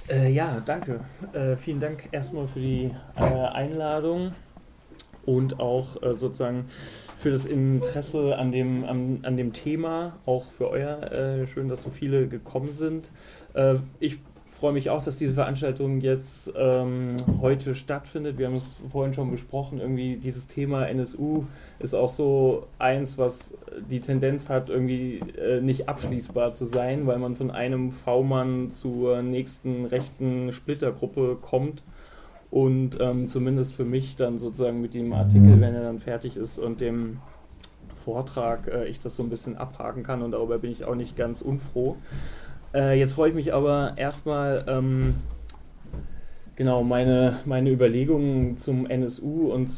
Ja, danke. Vielen Dank erstmal für die Einladung und auch sozusagen für das Interesse an dem Thema, auch für euer. Schön, dass so viele gekommen sind. Ich freue mich auch, dass diese Veranstaltung jetzt heute stattfindet. Wir haben es vorhin schon besprochen, irgendwie dieses Thema NSU ist auch so eins, was die Tendenz hat, irgendwie nicht abschließbar zu sein, weil man von einem V-Mann zur nächsten rechten Splittergruppe kommt. Und zumindest für mich dann sozusagen mit dem Artikel, wenn er dann fertig ist und dem Vortrag, ich das so ein bisschen abhaken kann, und darüber bin ich auch nicht ganz unfroh. Jetzt freue ich mich aber erstmal, genau, meine Überlegungen zum NSU und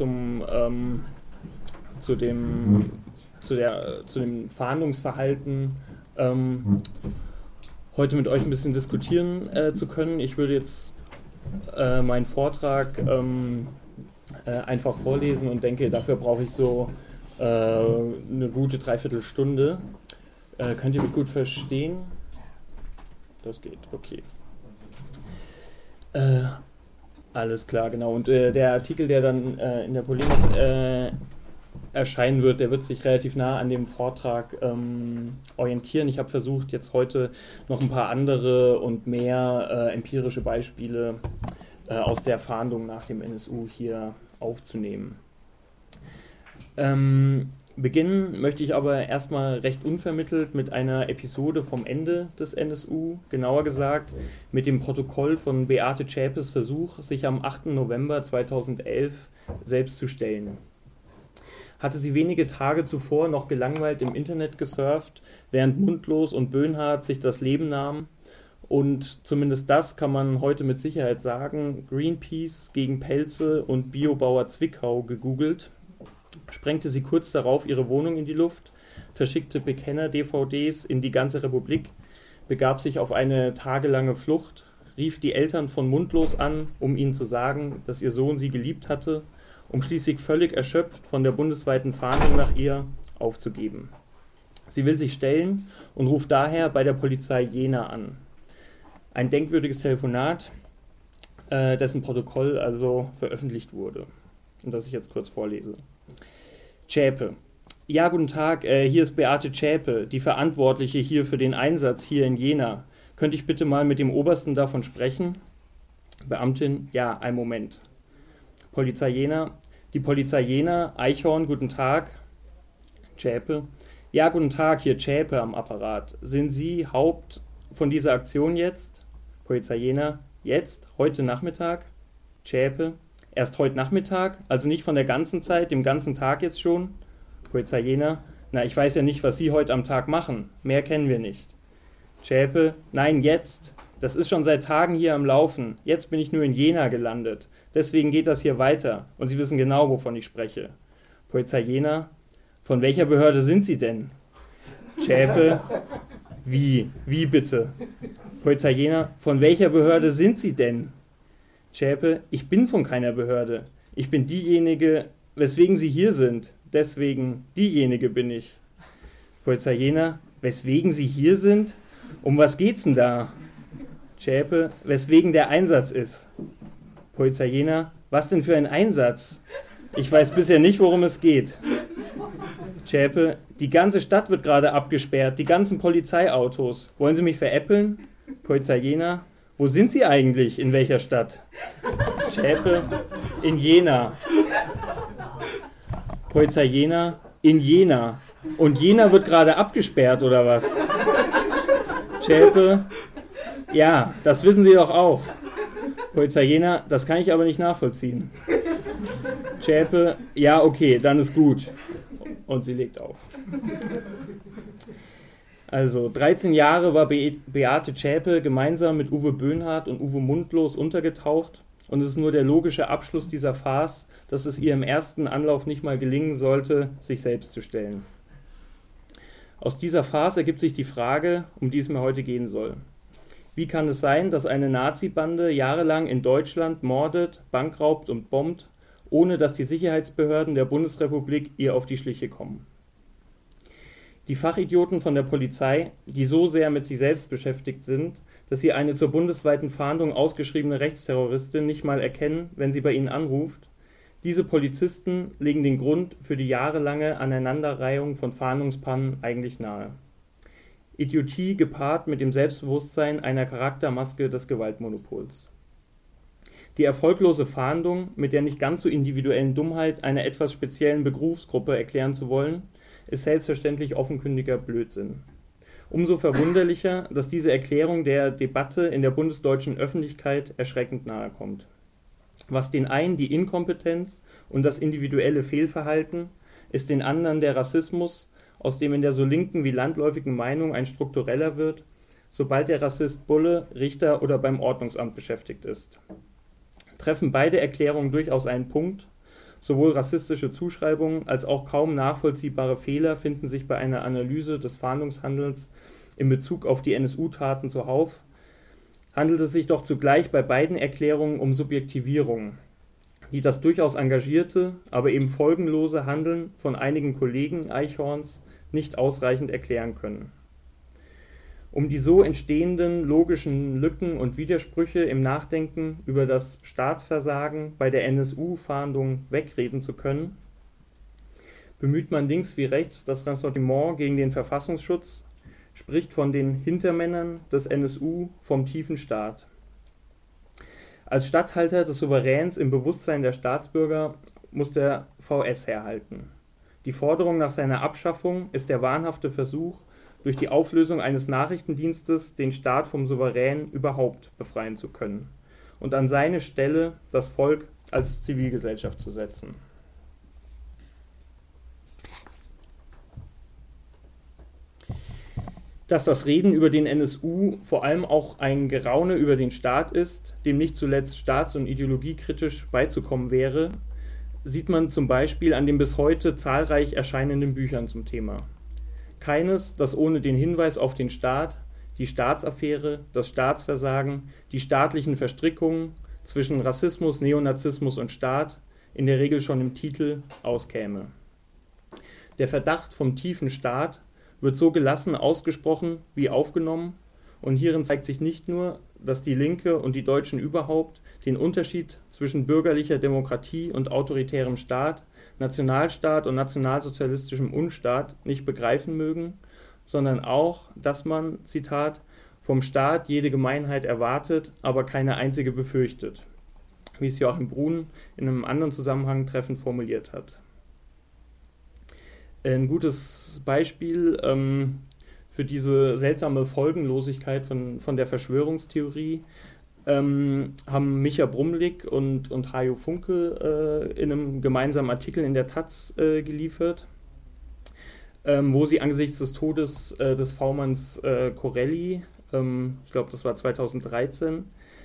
zu dem Fahndungsverhalten heute mit euch ein bisschen diskutieren zu können. Ich würde jetzt meinen Vortrag einfach vorlesen und denke, dafür brauche ich so eine gute Dreiviertelstunde. Könnt ihr mich gut verstehen? Das geht, okay. Alles klar, genau. Und der Artikel, der dann in der Polemis erscheinen wird, der wird sich relativ nah an dem Vortrag orientieren. Ich habe versucht, jetzt heute noch ein paar andere und mehr empirische Beispiele aus der Fahndung nach dem NSU hier aufzunehmen. Beginnen möchte ich aber erstmal recht unvermittelt mit einer Episode vom Ende des NSU, genauer gesagt mit dem Protokoll von Beate Zschäpes Versuch, sich am 8. November 2011 selbst zu stellen. Hatte sie wenige Tage zuvor noch gelangweilt im Internet gesurft, während Mundlos und Böhnhardt sich das Leben nahmen. Und zumindest das kann man heute mit Sicherheit sagen, Greenpeace gegen Pelze und Biobauer Zwickau gegoogelt, sprengte sie kurz darauf ihre Wohnung in die Luft, verschickte Bekenner-DVDs in die ganze Republik, begab sich auf eine tagelange Flucht, rief die Eltern von Mundlos an, um ihnen zu sagen, dass ihr Sohn sie geliebt hatte, um schließlich völlig erschöpft von der bundesweiten Fahndung nach ihr aufzugeben. Sie will sich stellen und ruft daher bei der Polizei Jena an. Ein denkwürdiges Telefonat, dessen Protokoll also veröffentlicht wurde und das ich jetzt kurz vorlese. Zschäpe. Ja, guten Tag, hier ist Beate Zschäpe, die Verantwortliche hier für den Einsatz hier in Jena. Könnte ich bitte mal mit dem Obersten davon sprechen? Beamtin, ja, einen Moment. Polizei Jena. Die Polizei Jena, Eichhorn, guten Tag. Zschäpe. Ja, guten Tag, hier Zschäpe am Apparat. Sind Sie Haupt von dieser Aktion jetzt? Polizei Jena. Jetzt? Heute Nachmittag? Zschäpe. Erst heute Nachmittag? Also nicht von der ganzen Zeit, dem ganzen Tag jetzt schon? Polizei Jena. Na, ich weiß ja nicht, was Sie heute am Tag machen. Mehr kennen wir nicht. Zschäpe. Nein, jetzt. Das ist schon seit Tagen hier am Laufen. Jetzt bin ich nur in Jena gelandet. Deswegen geht das hier weiter. Und Sie wissen genau, wovon ich spreche. Polizei Jena. Von welcher Behörde sind Sie denn? Zschäpe. Wie? Wie bitte? Polizei Jena. Von welcher Behörde sind Sie denn? Zschäpe. Ich bin von keiner Behörde. Ich bin diejenige, weswegen Sie hier sind. Deswegen diejenige bin ich. Polizei Jena. Weswegen Sie hier sind? Um was geht's denn da? Zschäpe. Weswegen der Einsatz ist. Polizei Jena. Was denn für ein Einsatz? Ich weiß bisher nicht, worum es geht. Zschäpe. Die ganze Stadt wird gerade abgesperrt, die ganzen Polizeiautos. Wollen Sie mich veräppeln? Polizei Jena. Wo sind Sie eigentlich? In welcher Stadt? Zschäpe. In Jena. Polizei Jena. In Jena. Und Jena wird gerade abgesperrt, oder was? Zschäpe. Ja, das wissen Sie doch auch. Polizei Jena. Das kann ich aber nicht nachvollziehen. Zschäpe. Ja, okay, dann ist gut. Und sie legt auf. Also 13 Jahre war Beate Zschäpe gemeinsam mit Uwe Böhnhardt und Uwe Mundlos untergetaucht, und es ist nur der logische Abschluss dieser Farce, dass es ihr im ersten Anlauf nicht mal gelingen sollte, sich selbst zu stellen. Aus dieser Farce ergibt sich die Frage, um die es mir heute gehen soll. Wie kann es sein, dass eine Nazi-Bande jahrelang in Deutschland mordet, bankraubt und bombt, ohne dass die Sicherheitsbehörden der Bundesrepublik ihr auf die Schliche kommen? Die Fachidioten von der Polizei, die so sehr mit sich selbst beschäftigt sind, dass sie eine zur bundesweiten Fahndung ausgeschriebene Rechtsterroristin nicht mal erkennen, wenn sie bei ihnen anruft. Diese Polizisten legen den Grund für die jahrelange Aneinanderreihung von Fahndungspannen eigentlich nahe. Idiotie gepaart mit dem Selbstbewusstsein einer Charaktermaske des Gewaltmonopols. Die erfolglose Fahndung mit der nicht ganz so individuellen Dummheit einer etwas speziellen Berufsgruppe erklären zu wollen, ist selbstverständlich offenkundiger Blödsinn. Umso verwunderlicher, dass diese Erklärung der Debatte in der bundesdeutschen Öffentlichkeit erschreckend nahe kommt. Was den einen die Inkompetenz und das individuelle Fehlverhalten, ist den anderen der Rassismus, aus dem in der so linken wie landläufigen Meinung ein struktureller wird, sobald der Rassist Bulle, Richter oder beim Ordnungsamt beschäftigt ist. Treffen beide Erklärungen durchaus einen Punkt, sowohl rassistische Zuschreibungen als auch kaum nachvollziehbare Fehler finden sich bei einer Analyse des Fahndungshandels in Bezug auf die NSU-Taten zuhauf, handelt es sich doch zugleich bei beiden Erklärungen um Subjektivierungen, die das durchaus engagierte, aber eben folgenlose Handeln von einigen Kollegen Eichhorns nicht ausreichend erklären können. Um die so entstehenden logischen Lücken und Widersprüche im Nachdenken über das Staatsversagen bei der NSU-Fahndung wegreden zu können, bemüht man links wie rechts das Ressentiment gegen den Verfassungsschutz, spricht von den Hintermännern des NSU vom tiefen Staat. Als Statthalter des Souveräns im Bewusstsein der Staatsbürger muss der VS herhalten. Die Forderung nach seiner Abschaffung ist der wahnhafte Versuch, durch die Auflösung eines Nachrichtendienstes den Staat vom Souverän überhaupt befreien zu können und an seine Stelle das Volk als Zivilgesellschaft zu setzen. Dass das Reden über den NSU vor allem auch ein Geraune über den Staat ist, dem nicht zuletzt staats- und ideologiekritisch beizukommen wäre, sieht man zum Beispiel an den bis heute zahlreich erscheinenden Büchern zum Thema. Keines, das ohne den Hinweis auf den Staat, die Staatsaffäre, das Staatsversagen, die staatlichen Verstrickungen zwischen Rassismus, Neonazismus und Staat in der Regel schon im Titel auskäme. Der Verdacht vom tiefen Staat wird so gelassen ausgesprochen wie aufgenommen, und hierin zeigt sich nicht nur, dass die Linke und die Deutschen überhaupt den Unterschied zwischen bürgerlicher Demokratie und autoritärem Staat, Nationalstaat und nationalsozialistischem Unstaat nicht begreifen mögen, sondern auch, dass man, Zitat, vom Staat jede Gemeinheit erwartet, aber keine einzige befürchtet, wie es Joachim Brun in einem anderen Zusammenhang treffend formuliert hat. Ein gutes Beispiel für diese seltsame Folgenlosigkeit von der Verschwörungstheorie haben Micha Brumlik und Hajo Funke in einem gemeinsamen Artikel in der Taz geliefert, wo sie angesichts des Todes des V-Manns Corelli, ich glaube das war 2013,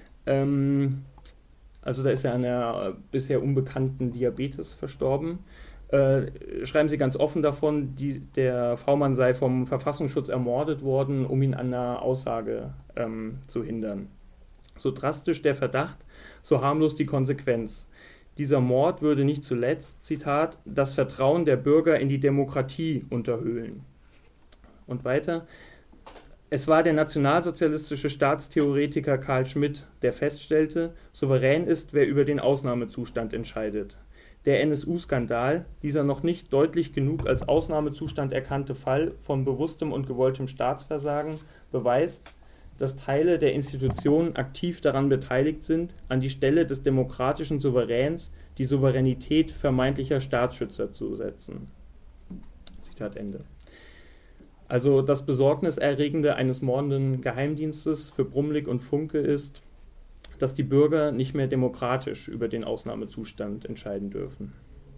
also da ist er an einer bisher unbekannten Diabetes verstorben, schreiben sie ganz offen davon, der V-Mann sei vom Verfassungsschutz ermordet worden, um ihn an einer Aussage zu hindern. So drastisch der Verdacht, so harmlos die Konsequenz. Dieser Mord würde nicht zuletzt, Zitat, das Vertrauen der Bürger in die Demokratie unterhöhlen. Und weiter, es war der nationalsozialistische Staatstheoretiker Carl Schmitt, der feststellte, souverän ist, wer über den Ausnahmezustand entscheidet. Der NSU-Skandal, dieser noch nicht deutlich genug als Ausnahmezustand erkannte Fall von bewusstem und gewolltem Staatsversagen, beweist, dass Teile der Institutionen aktiv daran beteiligt sind, an die Stelle des demokratischen Souveräns die Souveränität vermeintlicher Staatsschützer zu setzen. Zitat Ende. Also das Besorgniserregende eines mordenden Geheimdienstes für Brumlik und Funke ist, dass die Bürger nicht mehr demokratisch über den Ausnahmezustand entscheiden dürfen.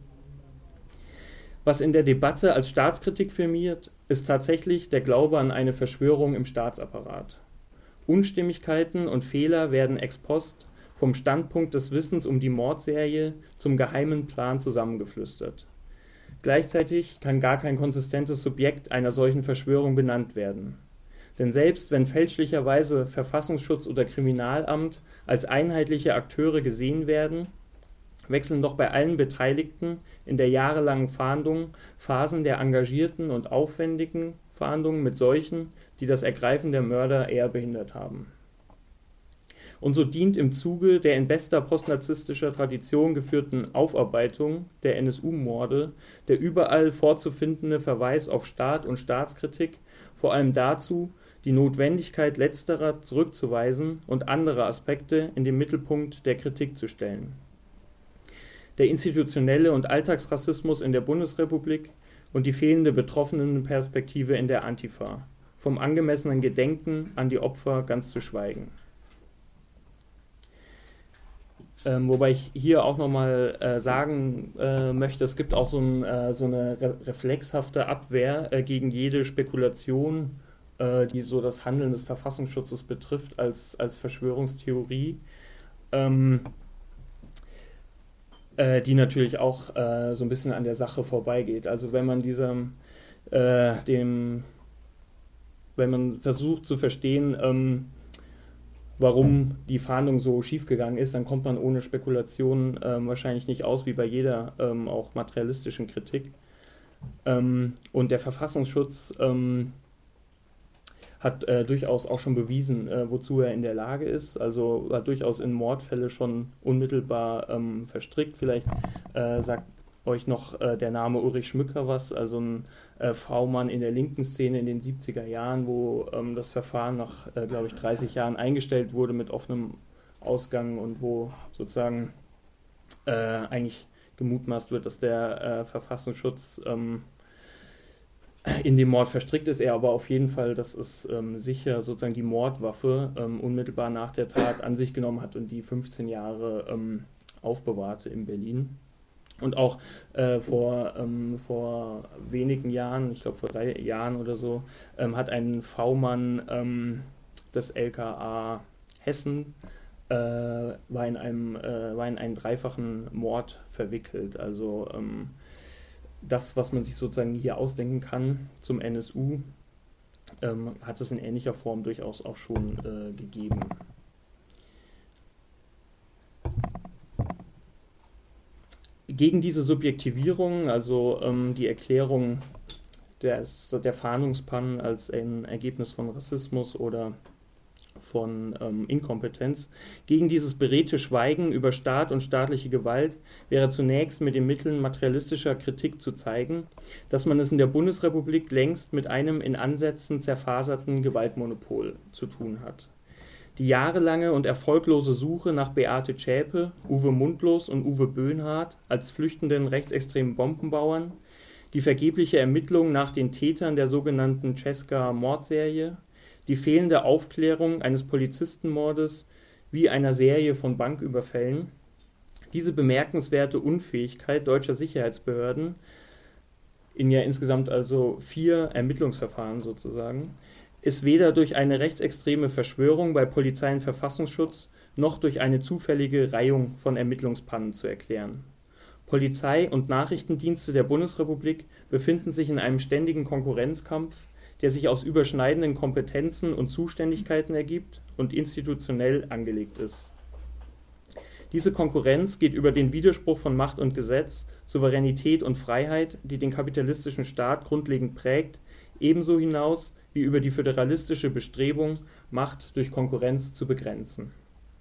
Was in der Debatte als Staatskritik firmiert, ist tatsächlich der Glaube an eine Verschwörung im Staatsapparat. Unstimmigkeiten und Fehler werden ex post vom Standpunkt des Wissens um die Mordserie zum geheimen Plan zusammengeflüstert. Gleichzeitig kann gar kein konsistentes Subjekt einer solchen Verschwörung benannt werden. Denn selbst wenn fälschlicherweise Verfassungsschutz oder Kriminalamt als einheitliche Akteure gesehen werden, wechseln doch bei allen Beteiligten in der jahrelangen Fahndung Phasen der engagierten und aufwendigen Fahndung mit solchen, die das Ergreifen der Mörder eher behindert haben. Und so dient im Zuge der in bester postnarzistischer Tradition geführten Aufarbeitung der NSU-Morde der überall vorzufindende Verweis auf Staat und Staatskritik vor allem dazu, die Notwendigkeit letzterer zurückzuweisen und andere Aspekte in den Mittelpunkt der Kritik zu stellen. Der institutionelle und Alltagsrassismus in der Bundesrepublik und die fehlende Betroffenenperspektive in der Antifa, vom angemessenen Gedenken an die Opfer ganz zu schweigen. Wobei ich hier auch nochmal sagen möchte, es gibt auch so eine reflexhafte Abwehr gegen jede Spekulation, die so das Handeln des Verfassungsschutzes betrifft, als Verschwörungstheorie, die natürlich auch so ein bisschen an der Sache vorbeigeht. Also wenn man wenn man versucht zu verstehen, warum die Fahndung so schiefgegangen ist, dann kommt man ohne Spekulation wahrscheinlich nicht aus, wie bei jeder auch materialistischen Kritik. Und der Verfassungsschutz hat durchaus auch schon bewiesen, wozu er in der Lage ist. Also hat durchaus in Mordfälle schon unmittelbar verstrickt. Vielleicht sagt euch noch der Name Ulrich Schmücker was, also ein V-Mann in der linken Szene in den 70er Jahren, wo das Verfahren nach, glaube ich, 30 Jahren eingestellt wurde mit offenem Ausgang und wo sozusagen eigentlich gemutmaßt wird, dass der Verfassungsschutz in dem Mord verstrickt ist, er aber auf jeden Fall, das ist sicher sozusagen die Mordwaffe unmittelbar nach der Tat an sich genommen hat und die 15 Jahre aufbewahrte in Berlin. Und auch vor wenigen Jahren, ich glaube vor 3 Jahren oder so, hat ein V-Mann des LKA Hessen war in einen dreifachen Mord verwickelt. Also das, was man sich sozusagen hier ausdenken kann zum NSU, hat es in ähnlicher Form durchaus auch schon gegeben. Gegen diese Subjektivierung, also die Erklärung der Fahndungspannen als ein Ergebnis von Rassismus oder von Inkompetenz, gegen dieses beredte Schweigen über Staat und staatliche Gewalt wäre zunächst mit den Mitteln materialistischer Kritik zu zeigen, dass man es in der Bundesrepublik längst mit einem in Ansätzen zerfaserten Gewaltmonopol zu tun hat. Die jahrelange und erfolglose Suche nach Beate Zschäpe, Uwe Mundlos und Uwe Böhnhardt als flüchtenden rechtsextremen Bombenbauern, die vergebliche Ermittlung nach den Tätern der sogenannten Cesca-Mordserie, die fehlende Aufklärung eines Polizistenmordes wie einer Serie von Banküberfällen, diese bemerkenswerte Unfähigkeit deutscher Sicherheitsbehörden in ja insgesamt also 4 Ermittlungsverfahren sozusagen, ist weder durch eine rechtsextreme Verschwörung bei Polizei und Verfassungsschutz noch durch eine zufällige Reihung von Ermittlungspannen zu erklären. Polizei und Nachrichtendienste der Bundesrepublik befinden sich in einem ständigen Konkurrenzkampf, der sich aus überschneidenden Kompetenzen und Zuständigkeiten ergibt und institutionell angelegt ist. Diese Konkurrenz geht über den Widerspruch von Macht und Gesetz, Souveränität und Freiheit, die den kapitalistischen Staat grundlegend prägt, ebenso hinaus wie über die föderalistische Bestrebung, Macht durch Konkurrenz zu begrenzen.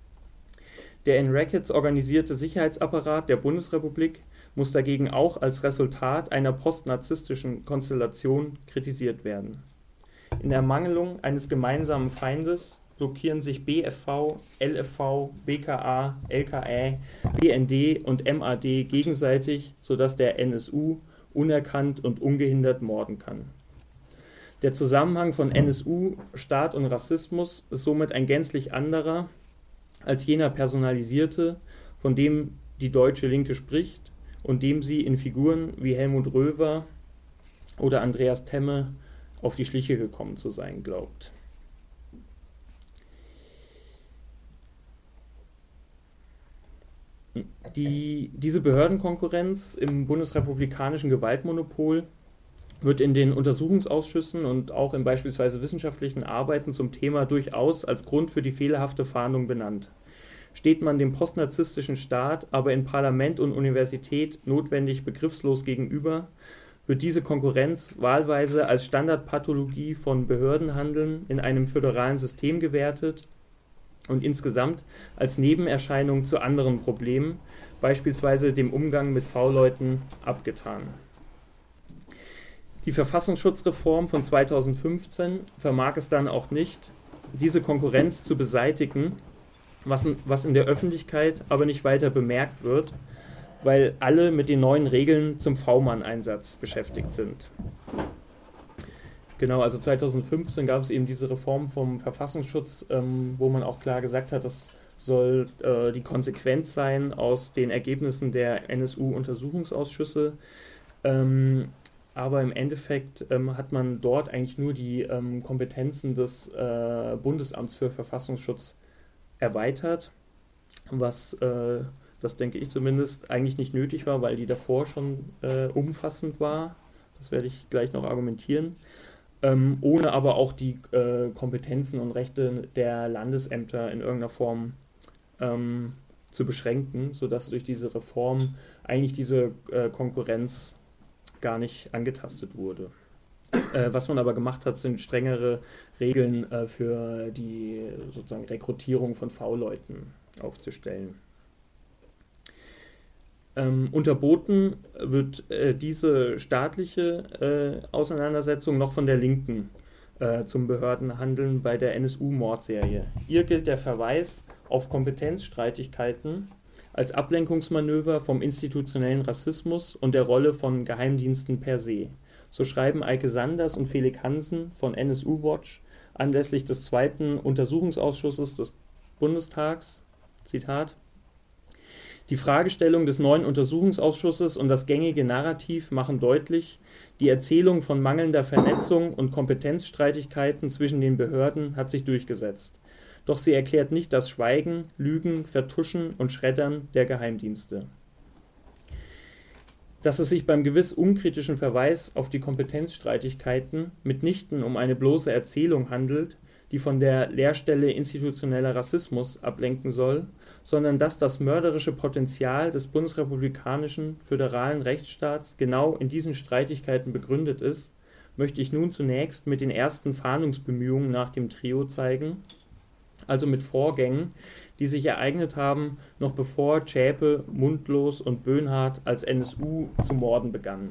Der in Rackets organisierte Sicherheitsapparat der Bundesrepublik muss dagegen auch als Resultat einer postnarzisstischen Konstellation kritisiert werden. In Ermangelung eines gemeinsamen Feindes blockieren sich BFV, LFV, BKA, LKA, BND und MAD gegenseitig, sodass der NSU unerkannt und ungehindert morden kann. Der Zusammenhang von NSU, Staat und Rassismus ist somit ein gänzlich anderer als jener personalisierte, von dem die deutsche Linke spricht und dem sie in Figuren wie Helmut Röver oder Andreas Temme auf die Schliche gekommen zu sein glaubt. Diese Behördenkonkurrenz im bundesrepublikanischen Gewaltmonopol wird in den Untersuchungsausschüssen und auch in beispielsweise wissenschaftlichen Arbeiten zum Thema durchaus als Grund für die fehlerhafte Fahndung benannt. Steht man dem postnarzisstischen Staat aber in Parlament und Universität notwendig begriffslos gegenüber, wird diese Konkurrenz wahlweise als Standardpathologie von Behördenhandeln in einem föderalen System gewertet, und insgesamt als Nebenerscheinung zu anderen Problemen, beispielsweise dem Umgang mit V-Leuten, abgetan. Die Verfassungsschutzreform von 2015 vermag es dann auch nicht, diese Konkurrenz zu beseitigen, was in der Öffentlichkeit aber nicht weiter bemerkt wird, weil alle mit den neuen Regeln zum V-Mann-Einsatz beschäftigt sind. Genau, also 2015 gab es eben diese Reform vom Verfassungsschutz, wo man auch klar gesagt hat, das soll die Konsequenz sein aus den Ergebnissen der NSU-Untersuchungsausschüsse. Aber im Endeffekt hat man dort eigentlich nur die Kompetenzen des Bundesamts für Verfassungsschutz erweitert, was, das denke ich zumindest, eigentlich nicht nötig war, weil die davor schon umfassend war. Das werde ich gleich noch argumentieren. Ohne aber auch die Kompetenzen und Rechte der Landesämter in irgendeiner Form zu beschränken, sodass durch diese Reform eigentlich diese Konkurrenz gar nicht angetastet wurde. Was man aber gemacht hat, sind strengere Regeln für die sozusagen Rekrutierung von V-Leuten aufzustellen. Unterboten wird diese staatliche Auseinandersetzung noch von der Linken zum Behördenhandeln bei der NSU-Mordserie. Ihr gilt der Verweis auf Kompetenzstreitigkeiten als Ablenkungsmanöver vom institutionellen Rassismus und der Rolle von Geheimdiensten per se. So schreiben Eike Sanders und Felix Hansen von NSU Watch anlässlich des zweiten Untersuchungsausschusses des Bundestags, Zitat: Die Fragestellung des neuen Untersuchungsausschusses und das gängige Narrativ machen deutlich, die Erzählung von mangelnder Vernetzung und Kompetenzstreitigkeiten zwischen den Behörden hat sich durchgesetzt. Doch sie erklärt nicht das Schweigen, Lügen, Vertuschen und Schreddern der Geheimdienste. Dass es sich beim gewiss unkritischen Verweis auf die Kompetenzstreitigkeiten mitnichten um eine bloße Erzählung handelt, die von der Leerstelle institutioneller Rassismus ablenken soll, sondern dass das mörderische Potenzial des bundesrepublikanischen föderalen Rechtsstaats genau in diesen Streitigkeiten begründet ist, möchte ich nun zunächst mit den ersten Fahndungsbemühungen nach dem Trio zeigen, also mit Vorgängen, die sich ereignet haben, noch bevor Zschäpe, Mundlos und Böhnhardt als NSU zu morden begannen.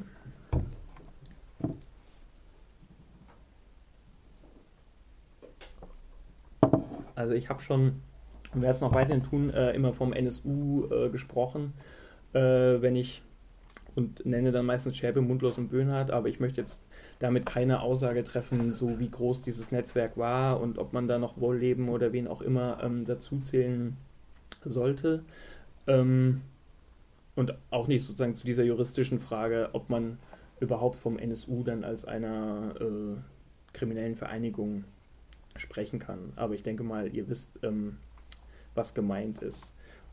Also ich habe schon, und werde es noch weiterhin tun, immer vom NSU gesprochen, wenn ich, und nenne dann meistens Zschäpe, Mundlos und Böhnhardt, aber ich möchte jetzt damit keine Aussage treffen, so wie groß dieses Netzwerk war und ob man da noch Wohlleben oder wen auch immer dazu zählen sollte. Und auch nicht sozusagen zu dieser juristischen Frage, ob man überhaupt vom NSU dann als einer kriminellen Vereinigung sprechen kann. Aber ich denke mal, ihr wisst, was gemeint ist.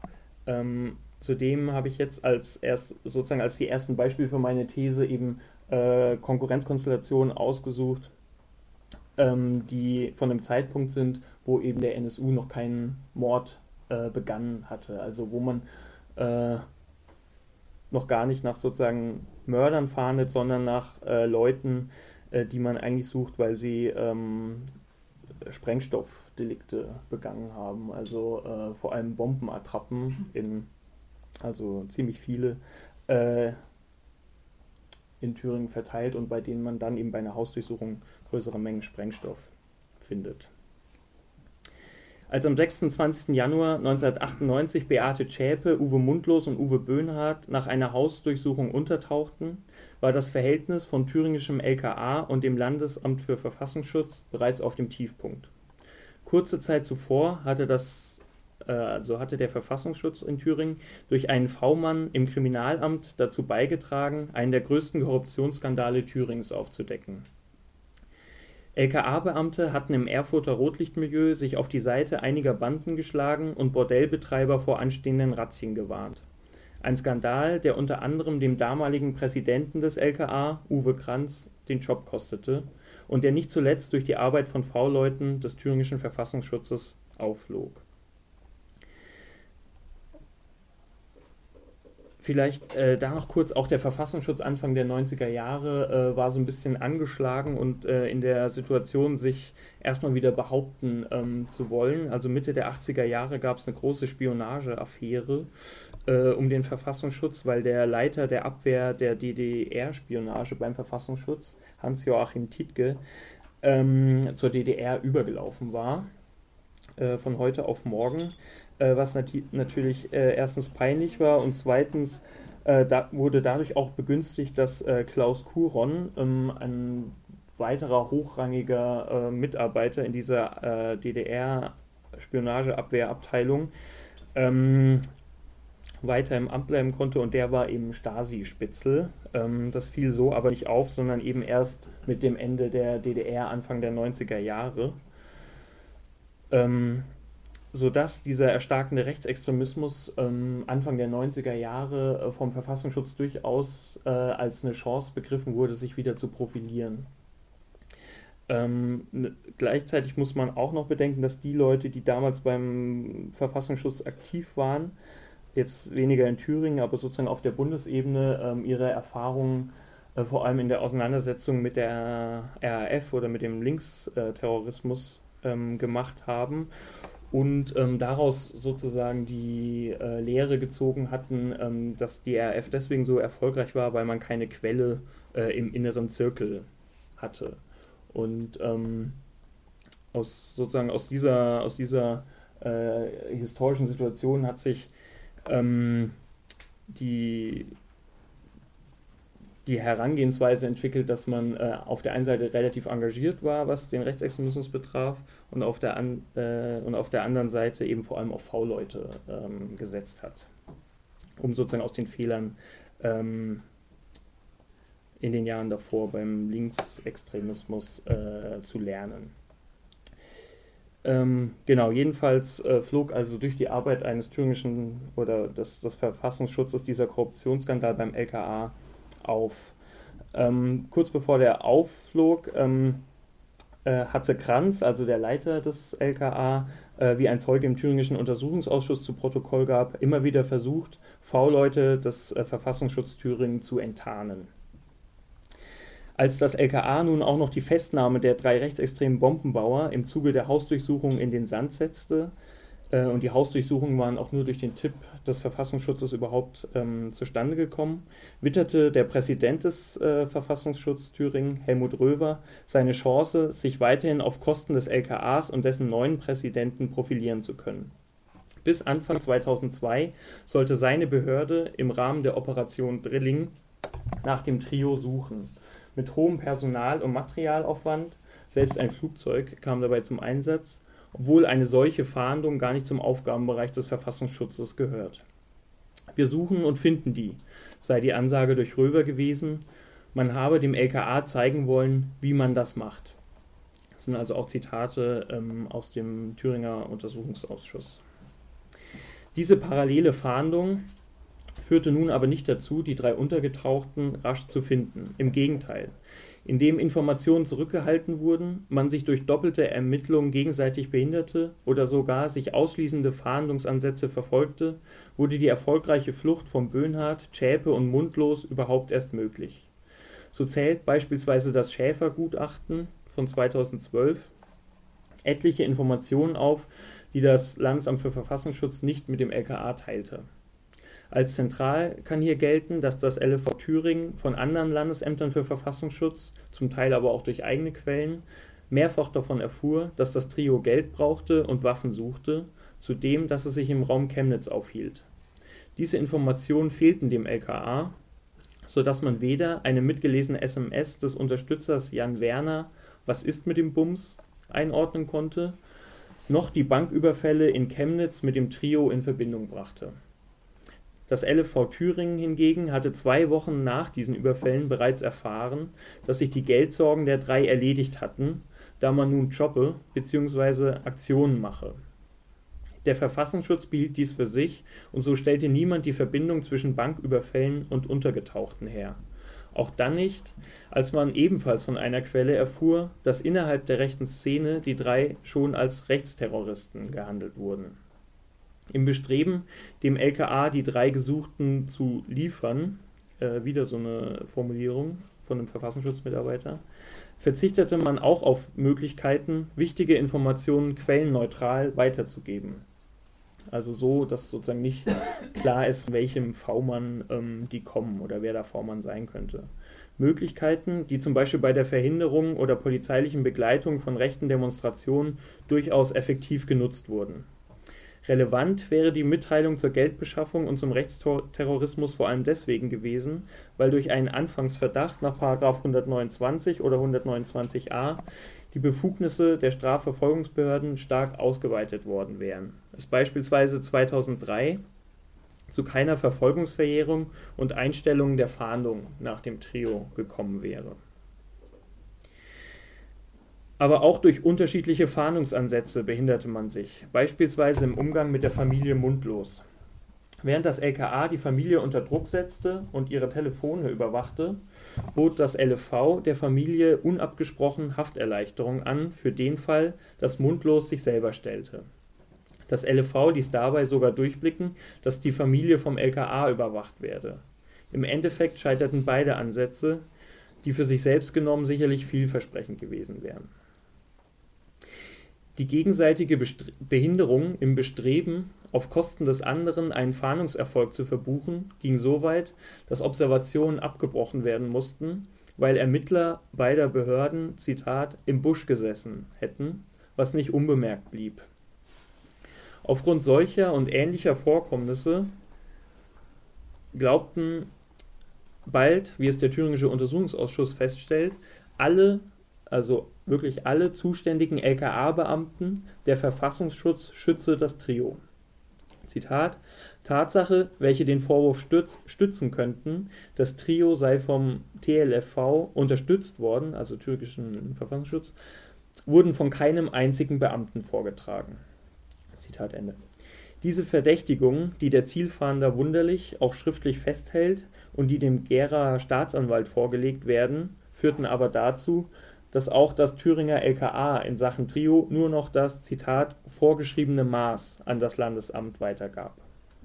Zudem habe ich jetzt sozusagen als die ersten Beispiele für meine These eben Konkurrenzkonstellationen ausgesucht, die von einem Zeitpunkt sind, wo eben der NSU noch keinen Mord begangen hatte. Also wo man noch gar nicht nach sozusagen Mördern fahndet, sondern nach Leuten, die man eigentlich sucht, weil sie Sprengstoffdelikte begangen haben. Also vor allem Bombenattrappen also ziemlich viele in Thüringen verteilt und bei denen man dann eben bei einer Hausdurchsuchung größere Mengen Sprengstoff findet. Als am 26. Januar 1998 Beate Zschäpe, Uwe Mundlos und Uwe Böhnhardt nach einer Hausdurchsuchung untertauchten, war das Verhältnis von thüringischem LKA und dem Landesamt für Verfassungsschutz bereits auf dem Tiefpunkt. Kurze Zeit zuvor hatte der Verfassungsschutz in Thüringen durch einen V-Mann im Kriminalamt dazu beigetragen, einen der größten Korruptionsskandale Thürings aufzudecken. LKA-Beamte hatten im Erfurter Rotlichtmilieu sich auf die Seite einiger Banden geschlagen und Bordellbetreiber vor anstehenden Razzien gewarnt. Ein Skandal, der unter anderem dem damaligen Präsidenten des LKA, Uwe Kranz, den Job kostete und der nicht zuletzt durch die Arbeit von V-Leuten des thüringischen Verfassungsschutzes aufflog. Vielleicht da noch kurz, auch der Verfassungsschutz Anfang der 90er Jahre war so ein bisschen angeschlagen und in der Situation, sich erstmal wieder behaupten zu wollen. Also Mitte der 80er Jahre gab es eine große Spionageaffäre um den Verfassungsschutz, weil der Leiter der Abwehr der DDR-Spionage beim Verfassungsschutz, Hans-Joachim Tiedtke, zur DDR übergelaufen war, von heute auf morgen. Was natürlich erstens peinlich war und zweitens wurde dadurch auch begünstigt, dass Klaus Kuron, ein weiterer hochrangiger Mitarbeiter in dieser DDR-Spionageabwehrabteilung, weiter im Amt bleiben konnte, und der war eben Stasi-Spitzel. Das fiel so aber nicht auf, sondern eben erst mit dem Ende der DDR Anfang der 90er Jahre. Sodass dieser erstarkende Rechtsextremismus Anfang der 90er Jahre vom Verfassungsschutz durchaus als eine Chance begriffen wurde, sich wieder zu profilieren. Gleichzeitig muss man auch noch bedenken, dass die Leute, die damals beim Verfassungsschutz aktiv waren, jetzt weniger in Thüringen, aber sozusagen auf der Bundesebene, ihre Erfahrungen vor allem in der Auseinandersetzung mit der RAF oder mit dem Linksterrorismus gemacht haben und daraus sozusagen die Lehre gezogen hatten, dass die RAF deswegen so erfolgreich war, weil man keine Quelle im inneren Zirkel hatte. Und aus dieser historischen Situation hat sich die Herangehensweise entwickelt, dass man auf der einen Seite relativ engagiert war, was den Rechtsextremismus betraf, und auf der anderen Seite eben vor allem auf V-Leute gesetzt hat, um sozusagen aus den Fehlern in den Jahren davor beim Linksextremismus zu lernen. Genau, jedenfalls flog also durch die Arbeit eines thüringischen oder des Verfassungsschutzes dieser Korruptionsskandal beim LKA auf. Kurz bevor der aufflog, hatte Kranz, also der Leiter des LKA, wie ein Zeuge im thüringischen Untersuchungsausschuss zu Protokoll gab, immer wieder versucht, V-Leute des Verfassungsschutz Thüringen zu enttarnen. Als das LKA nun auch noch die Festnahme der 3 rechtsextremen Bombenbauer im Zuge der Hausdurchsuchung in den Sand setzte, und die Hausdurchsuchungen waren auch nur durch den Tipp des Verfassungsschutzes überhaupt zustande gekommen, witterte der Präsident des Verfassungsschutzes Thüringen, Helmut Röver, seine Chance, sich weiterhin auf Kosten des LKAs und dessen neuen Präsidenten profilieren zu können. Bis Anfang 2002 sollte seine Behörde im Rahmen der Operation Drilling nach dem Trio suchen. Mit hohem Personal- und Materialaufwand, selbst ein Flugzeug kam dabei zum Einsatz, obwohl eine solche Fahndung gar nicht zum Aufgabenbereich des Verfassungsschutzes gehört. Wir suchen und finden die, sei die Ansage durch Röver gewesen. Man habe dem LKA zeigen wollen, wie man das macht. Das sind also auch Zitate aus dem Thüringer Untersuchungsausschuss. Diese parallele Fahndung führte nun aber nicht dazu, die 3 Untergetauchten rasch zu finden. Im Gegenteil. Indem Informationen zurückgehalten wurden, man sich durch doppelte Ermittlungen gegenseitig behinderte oder sogar sich ausschließende Fahndungsansätze verfolgte, wurde die erfolgreiche Flucht von Böhnhardt, Zschäpe und Mundlos überhaupt erst möglich. So zählt beispielsweise das Schäfer-Gutachten von 2012 etliche Informationen auf, die das Landesamt für Verfassungsschutz nicht mit dem LKA teilte. Als zentral kann hier gelten, dass das LFV Thüringen von anderen Landesämtern für Verfassungsschutz, zum Teil aber auch durch eigene Quellen, mehrfach davon erfuhr, dass das Trio Geld brauchte und Waffen suchte, zudem, dass es sich im Raum Chemnitz aufhielt. Diese Informationen fehlten dem LKA, sodass man weder eine mitgelesene SMS des Unterstützers Jan Werner „Was ist mit dem Bums?" einordnen konnte, noch die Banküberfälle in Chemnitz mit dem Trio in Verbindung brachte. Das LFV Thüringen hingegen hatte 2 Wochen nach diesen Überfällen bereits erfahren, dass sich die Geldsorgen der 3 erledigt hatten, da man nun jobbe bzw. Aktionen mache. Der Verfassungsschutz behielt dies für sich, und so stellte niemand die Verbindung zwischen Banküberfällen und Untergetauchten her. Auch dann nicht, als man ebenfalls von einer Quelle erfuhr, dass innerhalb der rechten Szene die 3 schon als Rechtsterroristen gehandelt wurden. Im Bestreben, dem LKA die 3 Gesuchten zu liefern, wieder so eine Formulierung von einem Verfassungsschutzmitarbeiter, verzichtete man auch auf Möglichkeiten, wichtige Informationen quellenneutral weiterzugeben. Also so, dass sozusagen nicht klar ist, von welchem V-Mann die kommen oder wer da V-Mann sein könnte. Möglichkeiten, die zum Beispiel bei der Verhinderung oder polizeilichen Begleitung von rechten Demonstrationen durchaus effektiv genutzt wurden. Relevant wäre die Mitteilung zur Geldbeschaffung und zum Rechtsterrorismus vor allem deswegen gewesen, weil durch einen Anfangsverdacht nach § 129 oder 129a die Befugnisse der Strafverfolgungsbehörden stark ausgeweitet worden wären. Es beispielsweise 2003 zu keiner Verfolgungsverjährung und Einstellung der Fahndung nach dem Trio gekommen wäre. Aber auch durch unterschiedliche Fahndungsansätze behinderte man sich, beispielsweise im Umgang mit der Familie Mundlos. Während das LKA die Familie unter Druck setzte und ihre Telefone überwachte, bot das LFV der Familie unabgesprochen Hafterleichterung an für den Fall, dass Mundlos sich selber stellte. Das LFV ließ dabei sogar durchblicken, dass die Familie vom LKA überwacht werde. Im Endeffekt scheiterten beide Ansätze, die für sich selbst genommen sicherlich vielversprechend gewesen wären. Die gegenseitige Behinderung im Bestreben, auf Kosten des anderen einen Fahndungserfolg zu verbuchen, ging so weit, dass Observationen abgebrochen werden mussten, weil Ermittler beider Behörden, Zitat, im Busch gesessen hätten, was nicht unbemerkt blieb. Aufgrund solcher und ähnlicher Vorkommnisse glaubten bald, wie es der Thüringische Untersuchungsausschuss feststellt, alle, also wirklich alle zuständigen LKA-Beamten, der Verfassungsschutz schütze das Trio. Zitat: Tatsache, welche den Vorwurf stützen könnten, das Trio sei vom TLFV unterstützt worden, also türkischen Verfassungsschutz, wurden von keinem einzigen Beamten vorgetragen. Zitat Ende. Diese Verdächtigungen, die der Zielfahnder Wunderlich auch schriftlich festhält und die dem Gera Staatsanwalt vorgelegt werden, führten aber dazu, dass auch das Thüringer LKA in Sachen Trio nur noch das, Zitat, vorgeschriebene Maß an das Landesamt weitergab.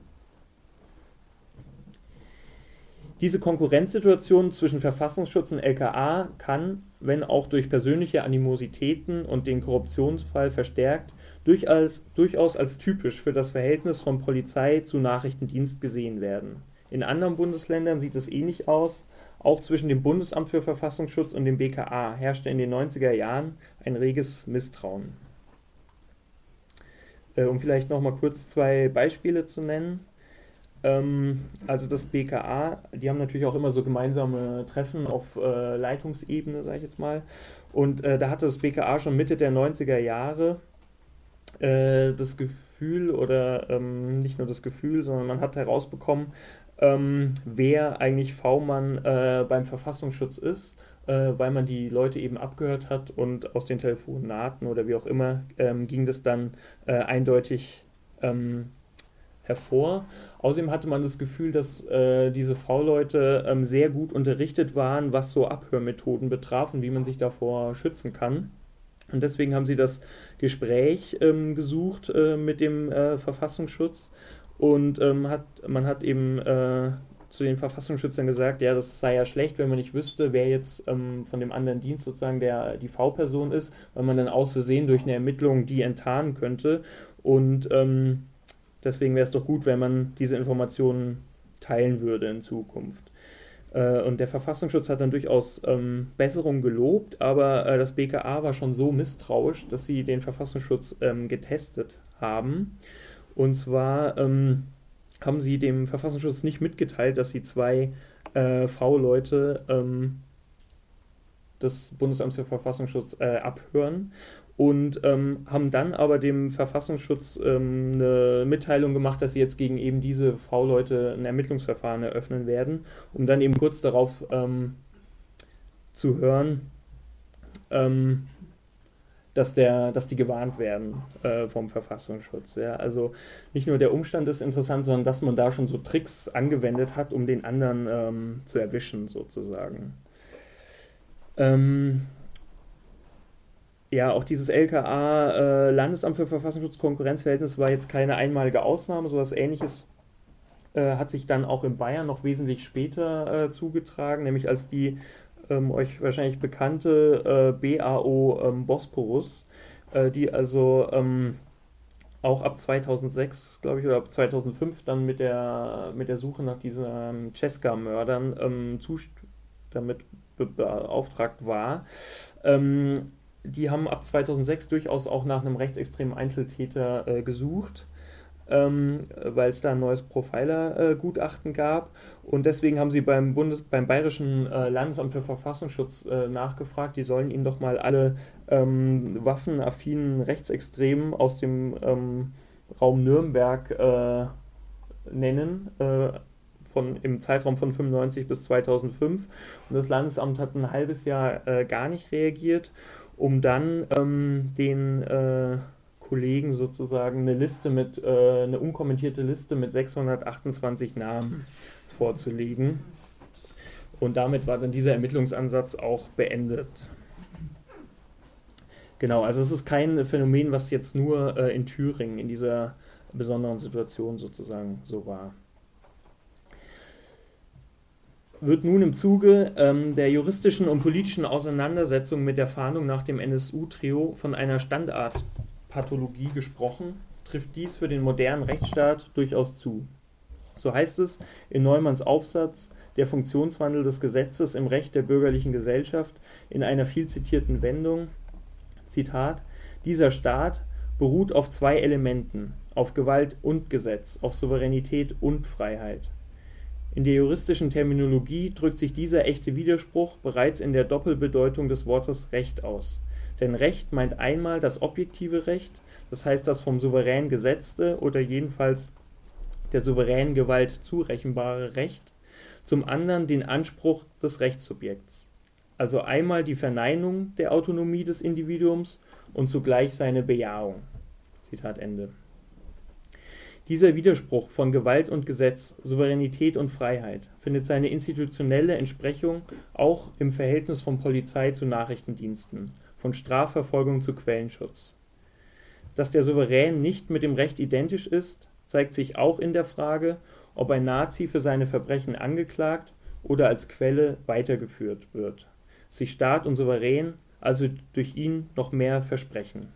Diese Konkurrenzsituation zwischen Verfassungsschutz und LKA kann, wenn auch durch persönliche Animositäten und den Korruptionsfall verstärkt, durchaus als typisch für das Verhältnis von Polizei zu Nachrichtendienst gesehen werden. In anderen Bundesländern sieht es ähnlich aus. Auch zwischen dem Bundesamt für Verfassungsschutz und dem BKA herrschte in den 90er Jahren ein reges Misstrauen. Um vielleicht noch mal kurz 2 Beispiele zu nennen. Also das BKA, die haben natürlich auch immer so gemeinsame Treffen auf Leitungsebene, sage ich jetzt mal. Und da hatte das BKA schon Mitte der 90er Jahre das Gefühl, oder nicht nur das Gefühl, sondern man hat herausbekommen, wer eigentlich V-Mann beim Verfassungsschutz ist, weil man die Leute eben abgehört hat und aus den Telefonaten oder wie auch immer ging das dann eindeutig hervor. Außerdem hatte man das Gefühl, dass diese V-Leute sehr gut unterrichtet waren, was so Abhörmethoden betraf und wie man sich davor schützen kann. Und deswegen haben sie das Gespräch gesucht mit dem Verfassungsschutz und man hat eben zu den Verfassungsschützern gesagt, ja, das sei ja schlecht, wenn man nicht wüsste, wer jetzt von dem anderen Dienst sozusagen die V-Person ist, weil man dann aus Versehen durch eine Ermittlung die enttarnen könnte. Und deswegen wäre es doch gut, wenn man diese Informationen teilen würde in Zukunft. Und der Verfassungsschutz hat dann durchaus Besserung gelobt, aber das BKA war schon so misstrauisch, dass sie den Verfassungsschutz getestet haben. Und zwar haben sie dem Verfassungsschutz nicht mitgeteilt, dass sie 2 V-Leute des Bundesamts für Verfassungsschutz abhören und haben dann aber dem Verfassungsschutz eine Mitteilung gemacht, dass sie jetzt gegen eben diese V-Leute ein Ermittlungsverfahren eröffnen werden, um dann eben kurz darauf zu hören, dass die gewarnt werden vom Verfassungsschutz. Ja. Also nicht nur der Umstand ist interessant, sondern dass man da schon so Tricks angewendet hat, um den anderen zu erwischen sozusagen. Ja, auch dieses LKA, Landesamt für Verfassungsschutz Konkurrenzverhältnis, war jetzt keine einmalige Ausnahme. So etwas Ähnliches hat sich dann auch in Bayern noch wesentlich später zugetragen, nämlich als die euch wahrscheinlich bekannte BAO Bosporus, die also auch ab 2006, glaube ich, oder ab 2005 dann mit der Suche nach diesen Cesca-Mördern damit beauftragt war. Die haben ab 2006 durchaus auch nach einem rechtsextremen Einzeltäter gesucht, weil es da ein neues Profiler-Gutachten gab. Und deswegen haben sie beim Bayerischen Landesamt für Verfassungsschutz nachgefragt, die sollen ihnen doch mal alle waffenaffinen Rechtsextremen aus dem Raum Nürnberg nennen, im Zeitraum von 95 bis 2005. Und das Landesamt hat ein halbes Jahr gar nicht reagiert, um dann den Kollegen sozusagen eine unkommentierte Liste mit 628 Namen vorzulegen. Und damit war dann dieser Ermittlungsansatz auch beendet. Genau, also es ist kein Phänomen, was jetzt nur in Thüringen in dieser besonderen Situation sozusagen so war. Wird nun im Zuge der juristischen und politischen Auseinandersetzung mit der Fahndung nach dem NSU-Trio von einer Standardpathologie gesprochen, trifft dies für den modernen Rechtsstaat durchaus zu. So heißt es in Neumanns Aufsatz Der Funktionswandel des Gesetzes im Recht der bürgerlichen Gesellschaft in einer viel zitierten Wendung, Zitat, dieser Staat beruht auf zwei Elementen, auf Gewalt und Gesetz, auf Souveränität und Freiheit. In der juristischen Terminologie drückt sich dieser echte Widerspruch bereits in der Doppelbedeutung des Wortes Recht aus. Denn Recht meint einmal das objektive Recht, das heißt das vom Souverän gesetzte oder jedenfalls der souveränen Gewalt zurechenbare Recht, zum anderen den Anspruch des Rechtssubjekts. Also einmal die Verneinung der Autonomie des Individuums und zugleich seine Bejahung. Zitat Ende. Dieser Widerspruch von Gewalt und Gesetz, Souveränität und Freiheit findet seine institutionelle Entsprechung auch im Verhältnis von Polizei zu Nachrichtendiensten, von Strafverfolgung zu Quellenschutz. Dass der Souverän nicht mit dem Recht identisch ist, zeigt sich auch in der Frage, ob ein Nazi für seine Verbrechen angeklagt oder als Quelle weitergeführt wird, sich Staat und Souverän also durch ihn noch mehr versprechen.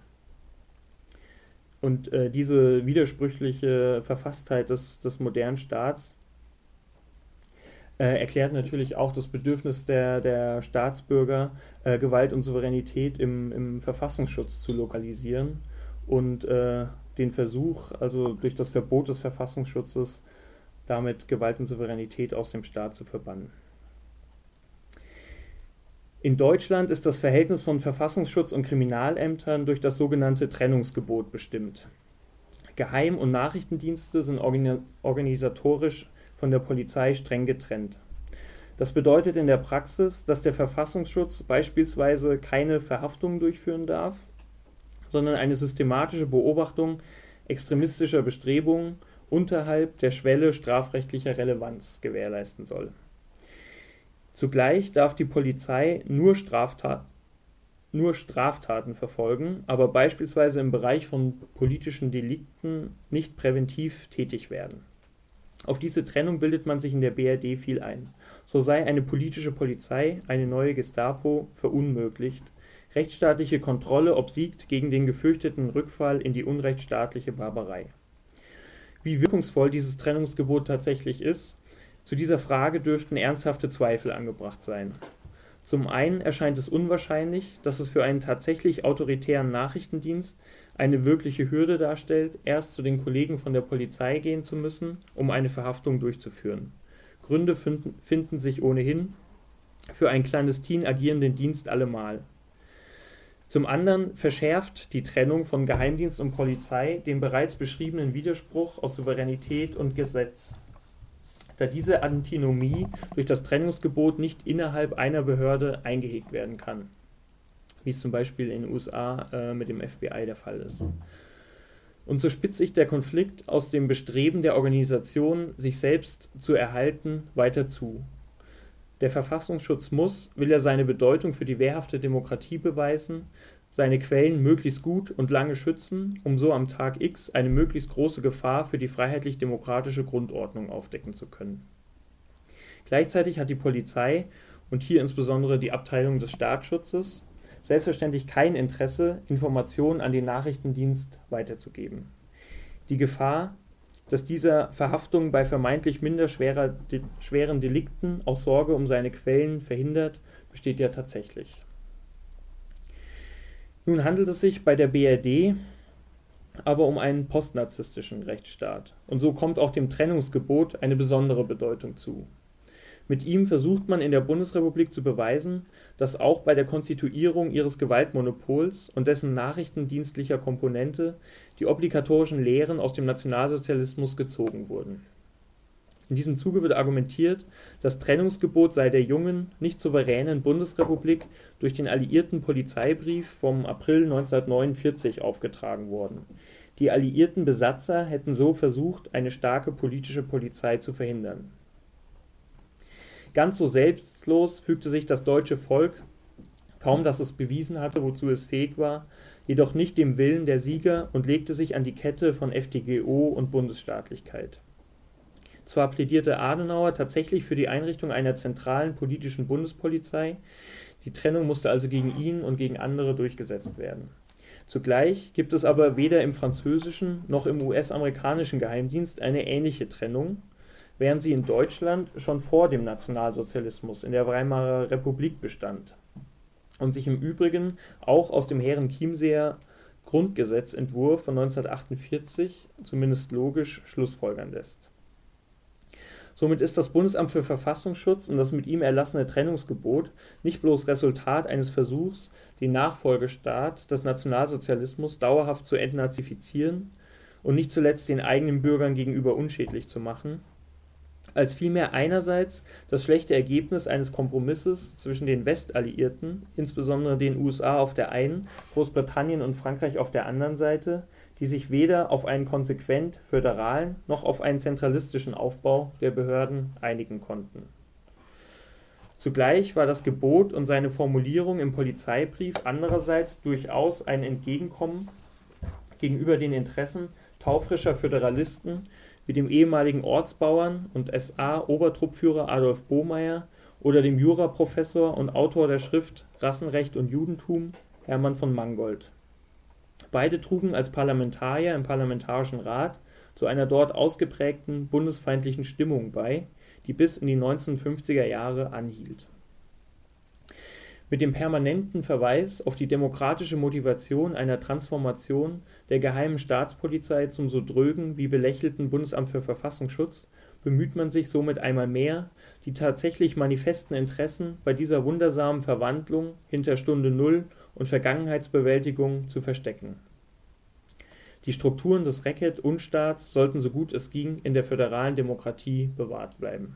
Und diese widersprüchliche Verfasstheit des modernen Staats erklärt natürlich auch das Bedürfnis der Staatsbürger, Gewalt und Souveränität im Verfassungsschutz zu lokalisieren und den Versuch, also durch das Verbot des Verfassungsschutzes, damit Gewalt und Souveränität aus dem Staat zu verbannen. In Deutschland ist das Verhältnis von Verfassungsschutz und Kriminalämtern durch das sogenannte Trennungsgebot bestimmt. Geheim- und Nachrichtendienste sind organisatorisch von der Polizei streng getrennt. Das bedeutet in der Praxis, dass der Verfassungsschutz beispielsweise keine Verhaftungen durchführen darf, sondern eine systematische Beobachtung extremistischer Bestrebungen unterhalb der Schwelle strafrechtlicher Relevanz gewährleisten soll. Zugleich darf die Polizei nur Straftaten verfolgen, aber beispielsweise im Bereich von politischen Delikten nicht präventiv tätig werden. Auf diese Trennung bildet man sich in der BRD viel ein. So sei eine politische Polizei, eine neue Gestapo, verunmöglicht. Rechtsstaatliche Kontrolle obsiegt gegen den gefürchteten Rückfall in die unrechtsstaatliche Barbarei. Wie wirkungsvoll dieses Trennungsgebot tatsächlich ist, zu dieser Frage dürften ernsthafte Zweifel angebracht sein. Zum einen erscheint es unwahrscheinlich, dass es für einen tatsächlich autoritären Nachrichtendienst eine wirkliche Hürde darstellt, erst zu den Kollegen von der Polizei gehen zu müssen, um eine Verhaftung durchzuführen. Gründe finden sich ohnehin für einen clandestin agierenden Dienst allemal. Zum anderen verschärft die Trennung von Geheimdienst und Polizei den bereits beschriebenen Widerspruch aus Souveränität und Gesetz, da diese Antinomie durch das Trennungsgebot nicht innerhalb einer Behörde eingehegt werden kann, wie es zum Beispiel in den USA mit dem FBI der Fall ist. Und so spitzt sich der Konflikt aus dem Bestreben der Organisation, sich selbst zu erhalten, weiter zu. Der Verfassungsschutz will er seine Bedeutung für die wehrhafte Demokratie beweisen, seine Quellen möglichst gut und lange schützen, um so am Tag X eine möglichst große Gefahr für die freiheitlich-demokratische Grundordnung aufdecken zu können. Gleichzeitig hat die Polizei und hier insbesondere die Abteilung des Staatsschutzes selbstverständlich kein Interesse, Informationen an den Nachrichtendienst weiterzugeben. Die Gefahr, dass dieser Verhaftungen bei vermeintlich minder schweren Delikten aus Sorge um seine Quellen verhindert, besteht ja tatsächlich. Nun handelt es sich bei der BRD aber um einen postnarzisstischen Rechtsstaat. Und so kommt auch dem Trennungsgebot eine besondere Bedeutung zu. Mit ihm versucht man in der Bundesrepublik zu beweisen, dass auch bei der Konstituierung ihres Gewaltmonopols und dessen nachrichtendienstlicher Komponente die obligatorischen Lehren aus dem Nationalsozialismus gezogen wurden. In diesem Zuge wird argumentiert, das Trennungsgebot sei der jungen, nicht souveränen Bundesrepublik durch den alliierten Polizeibrief vom April 1949 aufgetragen worden. Die alliierten Besatzer hätten so versucht, eine starke politische Polizei zu verhindern. Ganz so selbstlos fügte sich das deutsche Volk, kaum dass es bewiesen hatte, wozu es fähig war, jedoch nicht dem Willen der Sieger und legte sich an die Kette von FDGO und Bundesstaatlichkeit. Zwar plädierte Adenauer tatsächlich für die Einrichtung einer zentralen politischen Bundespolizei, die Trennung musste also gegen ihn und gegen andere durchgesetzt werden. Zugleich gibt es aber weder im französischen noch im US-amerikanischen Geheimdienst eine ähnliche Trennung, während sie in Deutschland schon vor dem Nationalsozialismus in der Weimarer Republik bestand und sich im Übrigen auch aus dem Herrenchiemseer Grundgesetzentwurf von 1948 zumindest logisch schlussfolgern lässt. Somit ist das Bundesamt für Verfassungsschutz und das mit ihm erlassene Trennungsgebot nicht bloß Resultat eines Versuchs, den Nachfolgestaat des Nationalsozialismus dauerhaft zu entnazifizieren und nicht zuletzt den eigenen Bürgern gegenüber unschädlich zu machen, als vielmehr einerseits das schlechte Ergebnis eines Kompromisses zwischen den Westalliierten, insbesondere den USA auf der einen, Großbritannien und Frankreich auf der anderen Seite, die sich weder auf einen konsequent föderalen noch auf einen zentralistischen Aufbau der Behörden einigen konnten. Zugleich war das Gebot und seine Formulierung im Polizeibrief andererseits durchaus ein Entgegenkommen gegenüber den Interessen taufrischer Föderalisten wie dem ehemaligen Ortsbauern und SA-Obertruppführer Adolf Bohmeier oder dem Juraprofessor und Autor der Schrift Rassenrecht und Judentum Hermann von Mangold. Beide trugen als Parlamentarier im Parlamentarischen Rat zu einer dort ausgeprägten bundesfeindlichen Stimmung bei, die bis in die 1950er Jahre anhielt. Mit dem permanenten Verweis auf die demokratische Motivation einer Transformation der geheimen Staatspolizei zum so drögen wie belächelten Bundesamt für Verfassungsschutz bemüht man sich somit einmal mehr, die tatsächlich manifesten Interessen bei dieser wundersamen Verwandlung hinter Stunde Null und Vergangenheitsbewältigung zu verstecken. Die Strukturen des Racket-Unstaats sollten so gut es ging in der föderalen Demokratie bewahrt bleiben.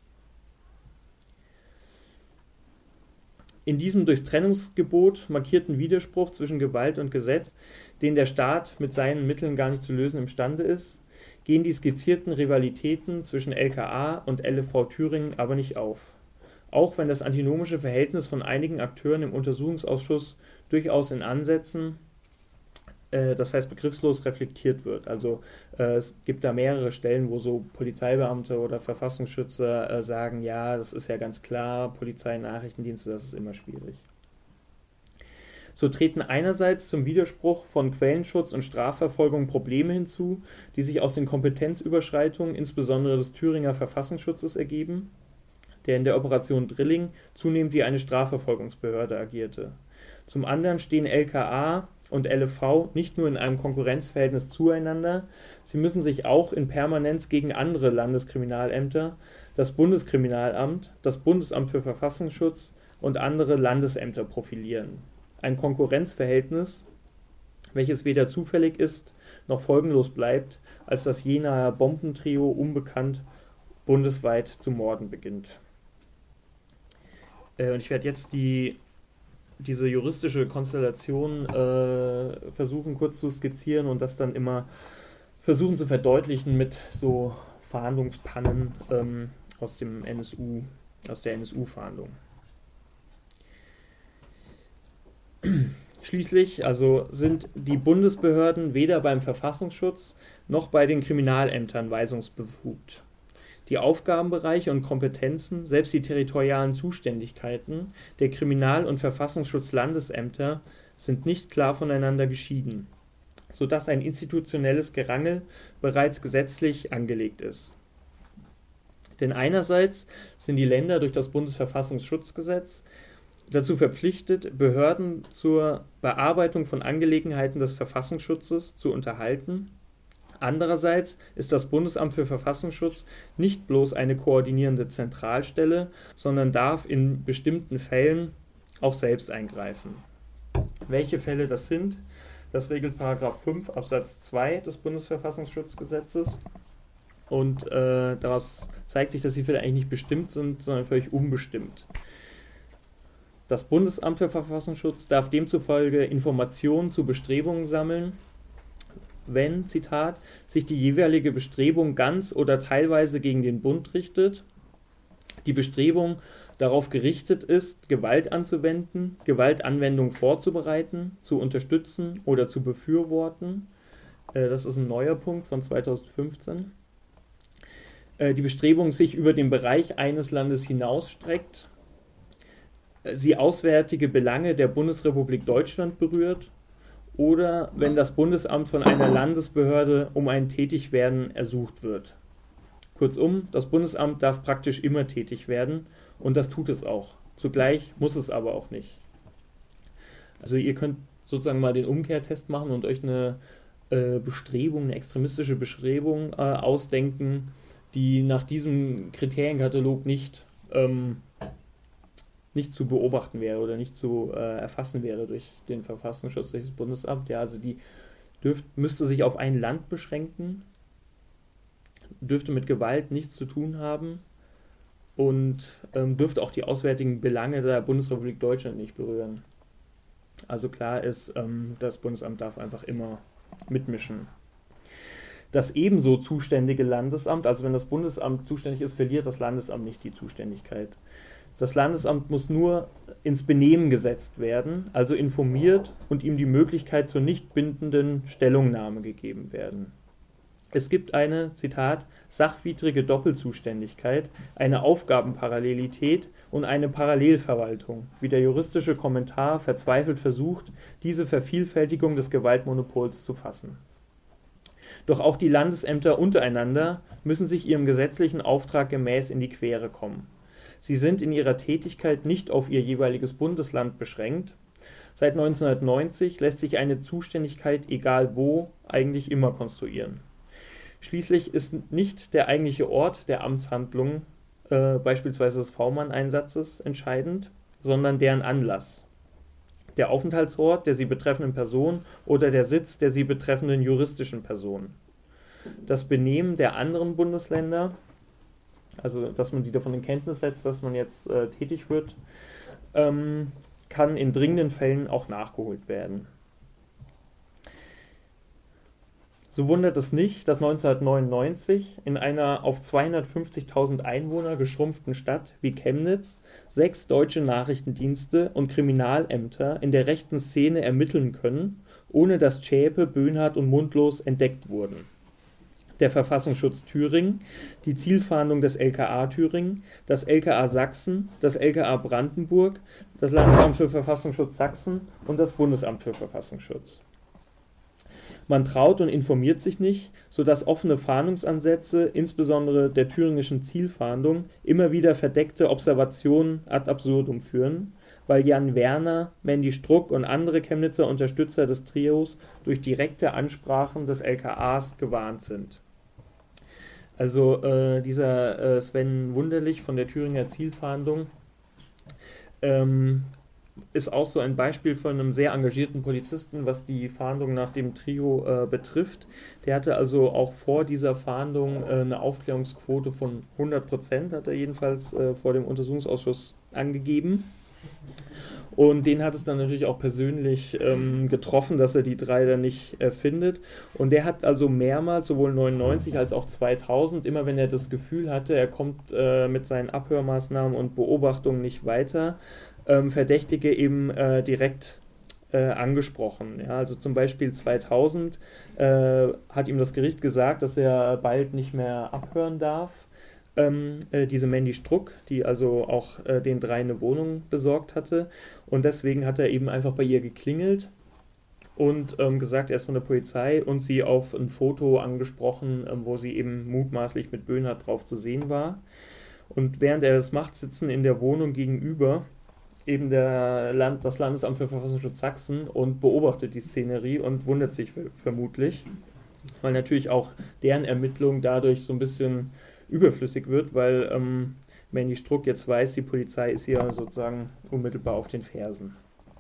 In diesem durchs Trennungsgebot markierten Widerspruch zwischen Gewalt und Gesetz, den der Staat mit seinen Mitteln gar nicht zu lösen imstande ist, gehen die skizzierten Rivalitäten zwischen LKA und LFV Thüringen aber nicht auf. Auch wenn das antinomische Verhältnis von einigen Akteuren im Untersuchungsausschuss durchaus in Ansätzen, das heißt begriffslos, reflektiert wird. Also es gibt da mehrere Stellen, wo so Polizeibeamte oder Verfassungsschützer sagen, ja, das ist ja ganz klar, Polizei, Nachrichtendienste, das ist immer schwierig. So treten einerseits zum Widerspruch von Quellenschutz und Strafverfolgung Probleme hinzu, die sich aus den Kompetenzüberschreitungen insbesondere des Thüringer Verfassungsschutzes ergeben, der in der Operation Drilling zunehmend wie eine Strafverfolgungsbehörde agierte. Zum anderen stehen LKA und LFV nicht nur in einem Konkurrenzverhältnis zueinander, sie müssen sich auch in Permanenz gegen andere Landeskriminalämter, das Bundeskriminalamt, das Bundesamt für Verfassungsschutz und andere Landesämter profilieren. Ein Konkurrenzverhältnis, welches weder zufällig ist, noch folgenlos bleibt, als das Jenaer Bombentrio unbekannt bundesweit zu morden beginnt. Und ich werde jetzt diese juristische Konstellation versuchen kurz zu skizzieren und das dann immer versuchen zu verdeutlichen mit so Verhandlungspannen aus der NSU-Verhandlung. Schließlich also sind die Bundesbehörden weder beim Verfassungsschutz noch bei den Kriminalämtern weisungsbefugt. Die Aufgabenbereiche und Kompetenzen, selbst die territorialen Zuständigkeiten der Kriminal- und Verfassungsschutzlandesämter sind nicht klar voneinander geschieden, sodass ein institutionelles Gerangel bereits gesetzlich angelegt ist. Denn einerseits sind die Länder durch das Bundesverfassungsschutzgesetz dazu verpflichtet, Behörden zur Bearbeitung von Angelegenheiten des Verfassungsschutzes zu unterhalten. Andererseits ist das Bundesamt für Verfassungsschutz nicht bloß eine koordinierende Zentralstelle, sondern darf in bestimmten Fällen auch selbst eingreifen. Welche Fälle das sind, das regelt § 5 Absatz 2 des Bundesverfassungsschutzgesetzes. Und daraus zeigt sich, dass die Fälle eigentlich nicht bestimmt sind, sondern völlig unbestimmt. Das Bundesamt für Verfassungsschutz darf demzufolge Informationen zu Bestrebungen sammeln, wenn, Zitat, sich die jeweilige Bestrebung ganz oder teilweise gegen den Bund richtet, die Bestrebung darauf gerichtet ist, Gewalt anzuwenden, Gewaltanwendung vorzubereiten, zu unterstützen oder zu befürworten. Das ist ein neuer Punkt von 2015. Die Bestrebung sich über den Bereich eines Landes hinausstreckt, sie auswärtige Belange der Bundesrepublik Deutschland berührt oder wenn das Bundesamt von einer Landesbehörde um ein Tätigwerden ersucht wird. Kurzum, das Bundesamt darf praktisch immer tätig werden und das tut es auch. Zugleich muss es aber auch nicht. Also ihr könnt sozusagen mal den Umkehrtest machen und euch eine Bestrebung, eine extremistische Bestrebung ausdenken, die nach diesem Kriterienkatalog nicht zu beobachten wäre oder nicht zu erfassen wäre durch den Verfassungsschutz, durch das Bundesamt. Ja, also die müsste sich auf ein Land beschränken, dürfte mit Gewalt nichts zu tun haben und dürfte auch die auswärtigen Belange der Bundesrepublik Deutschland nicht berühren. Also klar ist, das Bundesamt darf einfach immer mitmischen. Das ebenso zuständige Landesamt, also wenn das Bundesamt zuständig ist, verliert das Landesamt nicht die Zuständigkeit. Das Landesamt muss nur ins Benehmen gesetzt werden, also informiert und ihm die Möglichkeit zur nicht bindenden Stellungnahme gegeben werden. Es gibt eine, Zitat, sachwidrige Doppelzuständigkeit, eine Aufgabenparallelität und eine Parallelverwaltung, wie der juristische Kommentar verzweifelt versucht, diese Vervielfältigung des Gewaltmonopols zu fassen. Doch auch die Landesämter untereinander müssen sich ihrem gesetzlichen Auftrag gemäß in die Quere kommen. Sie sind in ihrer Tätigkeit nicht auf ihr jeweiliges Bundesland beschränkt. Seit 1990 lässt sich eine Zuständigkeit egal wo eigentlich immer konstruieren. Schließlich ist nicht der eigentliche Ort der Amtshandlung, beispielsweise des V-Mann-Einsatzes, entscheidend, sondern deren Anlass. Der Aufenthaltsort der sie betreffenden Person oder der Sitz der sie betreffenden juristischen Person. Das Benehmen der anderen Bundesländer, also dass man sie davon in Kenntnis setzt, dass man jetzt tätig wird, kann in dringenden Fällen auch nachgeholt werden. So wundert es nicht, dass 1999 in einer auf 250.000 Einwohner geschrumpften Stadt wie Chemnitz 6 deutsche Nachrichtendienste und Kriminalämter in der rechten Szene ermitteln können, ohne dass Zschäpe, Böhnhardt und Mundlos entdeckt wurden. Der Verfassungsschutz Thüringen, die Zielfahndung des LKA Thüringen, das LKA Sachsen, das LKA Brandenburg, das Landesamt für Verfassungsschutz Sachsen und das Bundesamt für Verfassungsschutz. Man traut und informiert sich nicht, sodass offene Fahndungsansätze, insbesondere der thüringischen Zielfahndung, immer wieder verdeckte Observationen ad absurdum führen, weil Jan Werner, Mandy Struck und andere Chemnitzer Unterstützer des Trios durch direkte Ansprachen des LKAs gewarnt sind. Also dieser Sven Wunderlich von der Thüringer Zielfahndung ist auch so ein Beispiel von einem sehr engagierten Polizisten, was die Fahndung nach dem Trio betrifft. Der hatte also auch vor dieser Fahndung eine Aufklärungsquote von 100%, hat er jedenfalls vor dem Untersuchungsausschuss angegeben. Und den hat es dann natürlich auch persönlich getroffen, dass er die 3 dann nicht findet. Und der hat also mehrmals, sowohl 99 als auch 2000, immer wenn er das Gefühl hatte, er kommt mit seinen Abhörmaßnahmen und Beobachtungen nicht weiter, Verdächtige eben direkt angesprochen. Ja, also zum Beispiel 2000 hat ihm das Gericht gesagt, dass er bald nicht mehr abhören darf. Diese Mandy Struck, die also auch den dreien eine Wohnung besorgt hatte. Und deswegen hat er eben einfach bei ihr geklingelt und gesagt, er ist von der Polizei und sie auf ein Foto angesprochen, wo sie eben mutmaßlich mit Böhnhardt drauf zu sehen war. Und während er das macht, sitzen in der Wohnung gegenüber eben das Landesamt für Verfassungsschutz Sachsen und beobachtet die Szenerie und wundert sich vermutlich, weil natürlich auch deren Ermittlung dadurch so ein bisschen überflüssig wird, weil Mandy Struck jetzt weiß, die Polizei ist hier sozusagen unmittelbar auf den Fersen.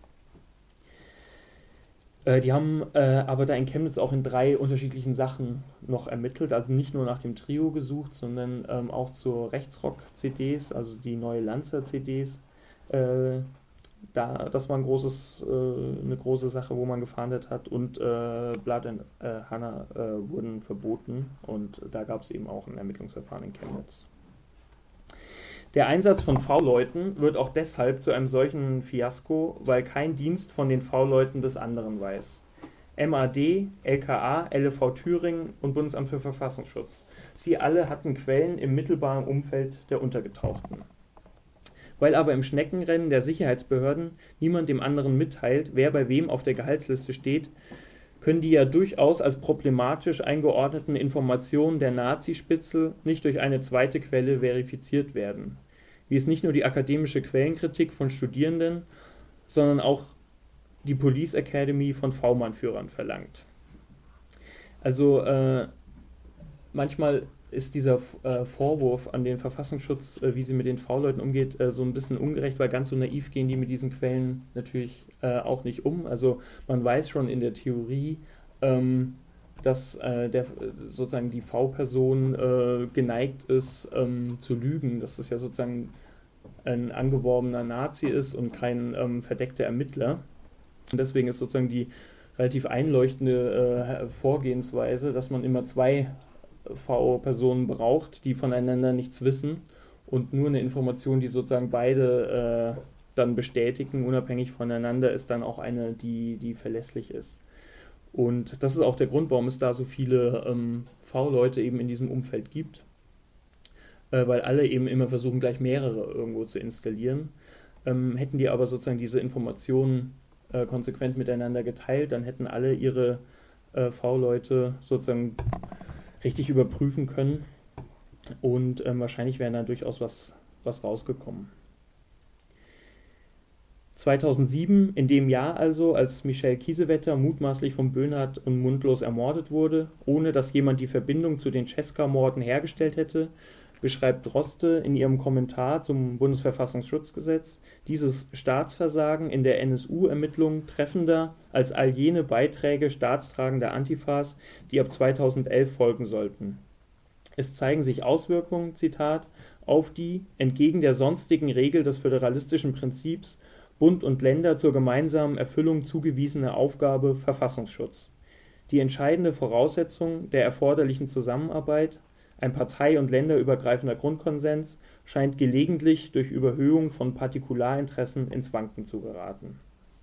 Die haben aber da in Chemnitz auch in 3 unterschiedlichen Sachen noch ermittelt, also nicht nur nach dem Trio gesucht, sondern auch zur Rechtsrock-CDs, also die neue Lanzer-CDs. Das war eine große Sache, wo man gefahndet hat, und Blood and Hannah wurden verboten, und da gab es eben auch ein Ermittlungsverfahren in Chemnitz. Der Einsatz von V-Leuten wird auch deshalb zu einem solchen Fiasko, weil kein Dienst von den V-Leuten des anderen weiß. MAD, LKA, LFV Thüringen und Bundesamt für Verfassungsschutz. Sie alle hatten Quellen im mittelbaren Umfeld der Untergetauchten. Weil aber im Schneckenrennen der Sicherheitsbehörden niemand dem anderen mitteilt, wer bei wem auf der Gehaltsliste steht, können die ja durchaus als problematisch eingeordneten Informationen der Nazispitzel nicht durch eine zweite Quelle verifiziert werden, wie es nicht nur die akademische Quellenkritik von Studierenden, sondern auch die Police Academy von V-Mann-Führern verlangt. Also manchmal ist dieser Vorwurf an den Verfassungsschutz, wie sie mit den V-Leuten umgeht, so ein bisschen ungerecht, weil ganz so naiv gehen die mit diesen Quellen natürlich auch nicht um. Also man weiß schon in der Theorie, dass sozusagen die V-Person geneigt ist zu lügen, dass das ja sozusagen ein angeworbener Nazi ist und kein verdeckter Ermittler. Und deswegen ist sozusagen die relativ einleuchtende Vorgehensweise, dass man immer 2 V-Personen braucht, die voneinander nichts wissen, und nur eine Information, die sozusagen beide dann bestätigen, unabhängig voneinander, ist dann auch eine, die verlässlich ist. Und das ist auch der Grund, warum es da so viele V-Leute eben in diesem Umfeld gibt, weil alle eben immer versuchen, gleich mehrere irgendwo zu installieren. Hätten die aber sozusagen diese Informationen konsequent miteinander geteilt, dann hätten alle ihre V-Leute sozusagen richtig überprüfen können, und wahrscheinlich wäre da durchaus was rausgekommen. 2007, in dem Jahr also, als Michel Kiesewetter mutmaßlich von Böhnhardt und Mundlos ermordet wurde, ohne dass jemand die Verbindung zu den Cesca-Morden hergestellt hätte, beschreibt Droste in ihrem Kommentar zum Bundesverfassungsschutzgesetz dieses Staatsversagen in der NSU-Ermittlung treffender als all jene Beiträge staatstragender Antifas, die ab 2011 folgen sollten. Es zeigen sich Auswirkungen, Zitat, auf die, entgegen der sonstigen Regel des föderalistischen Prinzips, Bund und Länder zur gemeinsamen Erfüllung zugewiesene Aufgabe Verfassungsschutz. Die entscheidende Voraussetzung der erforderlichen Zusammenarbeit, ein partei- und länderübergreifender Grundkonsens, scheint gelegentlich durch Überhöhung von Partikularinteressen ins Wanken zu geraten.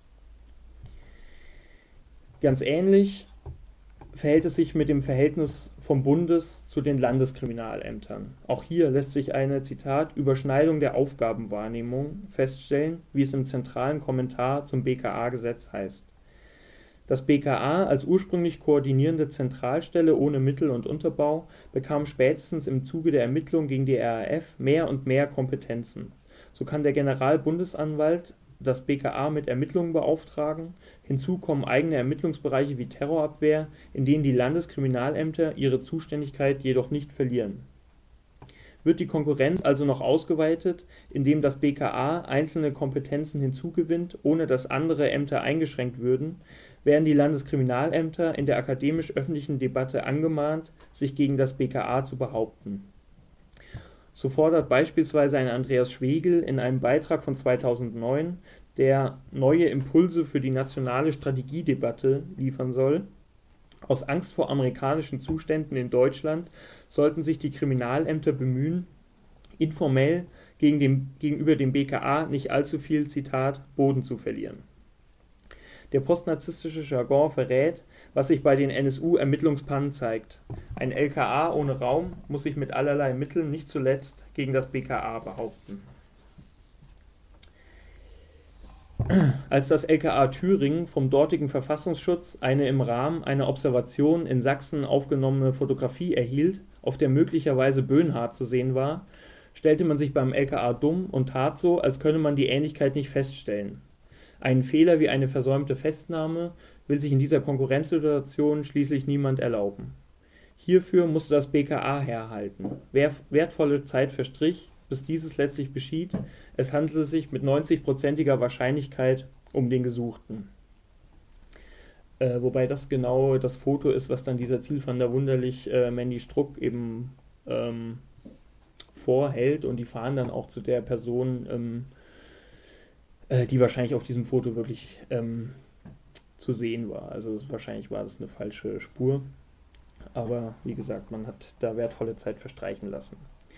Ganz ähnlich verhält es sich mit dem Verhältnis vom Bundes zu den Landeskriminalämtern. Auch hier lässt sich eine, Zitat, Überschneidung der Aufgabenwahrnehmung feststellen, wie es im zentralen Kommentar zum BKA-Gesetz heißt. Das BKA als ursprünglich koordinierende Zentralstelle ohne Mittel und Unterbau bekam spätestens im Zuge der Ermittlungen gegen die RAF mehr und mehr Kompetenzen. So kann der Generalbundesanwalt das BKA mit Ermittlungen beauftragen. Hinzu kommen eigene Ermittlungsbereiche wie Terrorabwehr, in denen die Landeskriminalämter ihre Zuständigkeit jedoch nicht verlieren. Wird die Konkurrenz also noch ausgeweitet, indem das BKA einzelne Kompetenzen hinzugewinnt, ohne dass andere Ämter eingeschränkt würden, werden die Landeskriminalämter in der akademisch-öffentlichen Debatte angemahnt, sich gegen das BKA zu behaupten. So fordert beispielsweise ein Andreas Schwegel in einem Beitrag von 2009, der neue Impulse für die nationale Strategiedebatte liefern soll: Aus Angst vor amerikanischen Zuständen in Deutschland sollten sich die Kriminalämter bemühen, informell gegenüber dem BKA nicht allzu viel, Zitat, Boden zu verlieren. Der postnarzisstische Jargon verrät, was sich bei den NSU-Ermittlungspannen zeigt. Ein LKA ohne Raum muss sich mit allerlei Mitteln nicht zuletzt gegen das BKA behaupten. Als das LKA Thüringen vom dortigen Verfassungsschutz eine im Rahmen einer Observation in Sachsen aufgenommene Fotografie erhielt, auf der möglicherweise Böhnhardt zu sehen war, stellte man sich beim LKA dumm und tat so, als könne man die Ähnlichkeit nicht feststellen. Einen Fehler wie eine versäumte Festnahme will sich in dieser Konkurrenzsituation schließlich niemand erlauben. Hierfür musste das BKA herhalten. Wertvolle Zeit verstrich, bis dieses letztlich beschied, es handelte sich mit 90%iger Wahrscheinlichkeit um den Gesuchten. Wobei das genau das Foto ist, was dann dieser Zielfahnder wunderlich Mandy Struck eben vorhält, und die fahren dann auch zu der Person, die wahrscheinlich auf diesem Foto wirklich zu sehen war. Also wahrscheinlich war es eine falsche Spur, aber wie gesagt, man hat da wertvolle Zeit verstreichen lassen.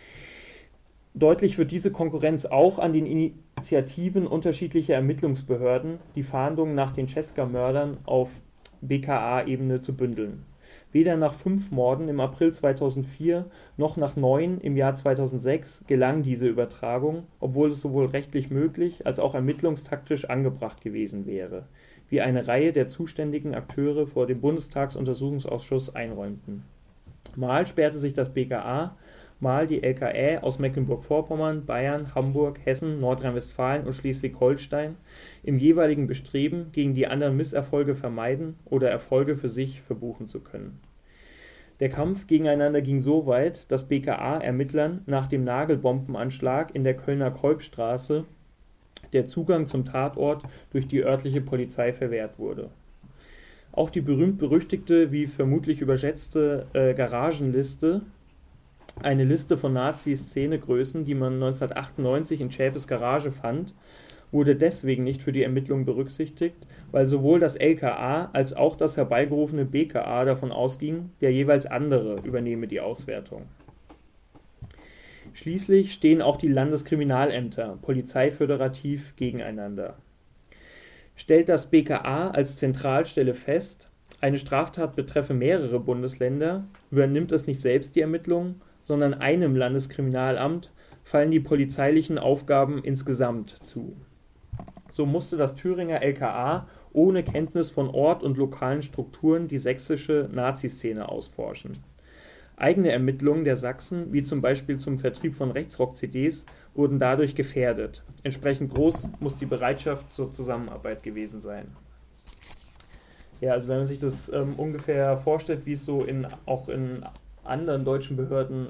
Deutlich wird diese Konkurrenz auch an den Initiativen unterschiedlicher Ermittlungsbehörden, die Fahndungen nach den Cesca-Mördern auf BKA-Ebene zu bündeln. Weder nach 5 Morden im April 2004 noch nach 9 im Jahr 2006 gelang diese Übertragung, obwohl es sowohl rechtlich möglich als auch ermittlungstaktisch angebracht gewesen wäre, wie eine Reihe der zuständigen Akteure vor dem Bundestagsuntersuchungsausschuss einräumten. Mal sperrte sich das BKA, mal die LKA aus Mecklenburg-Vorpommern, Bayern, Hamburg, Hessen, Nordrhein-Westfalen und Schleswig-Holstein im jeweiligen Bestreben, gegen die anderen Misserfolge vermeiden oder Erfolge für sich verbuchen zu können. Der Kampf gegeneinander ging so weit, dass BKA-Ermittlern nach dem Nagelbombenanschlag in der Kölner Kolbstraße der Zugang zum Tatort durch die örtliche Polizei verwehrt wurde. Auch die berühmt-berüchtigte, wie vermutlich überschätzte Garagenliste, eine Liste von Nazi-Szenegrößen, die man 1998 in Zschäpes Garage fand, wurde deswegen nicht für die Ermittlungen berücksichtigt, weil sowohl das LKA als auch das herbeigerufene BKA davon ausging, der jeweils andere übernehme die Auswertung. Schließlich stehen auch die Landeskriminalämter polizeiföderativ gegeneinander. Stellt das BKA als Zentralstelle fest, eine Straftat betreffe mehrere Bundesländer, übernimmt es nicht selbst die Ermittlungen, sondern einem Landeskriminalamt fallen die polizeilichen Aufgaben insgesamt zu. So musste das Thüringer LKA ohne Kenntnis von Ort und lokalen Strukturen die sächsische Naziszene ausforschen. Eigene Ermittlungen der Sachsen, wie zum Beispiel zum Vertrieb von Rechtsrock-CDs, wurden dadurch gefährdet. Entsprechend groß muss die Bereitschaft zur Zusammenarbeit gewesen sein. Ja, also wenn man sich das ungefähr vorstellt, wie es so auch in anderen deutschen Behörden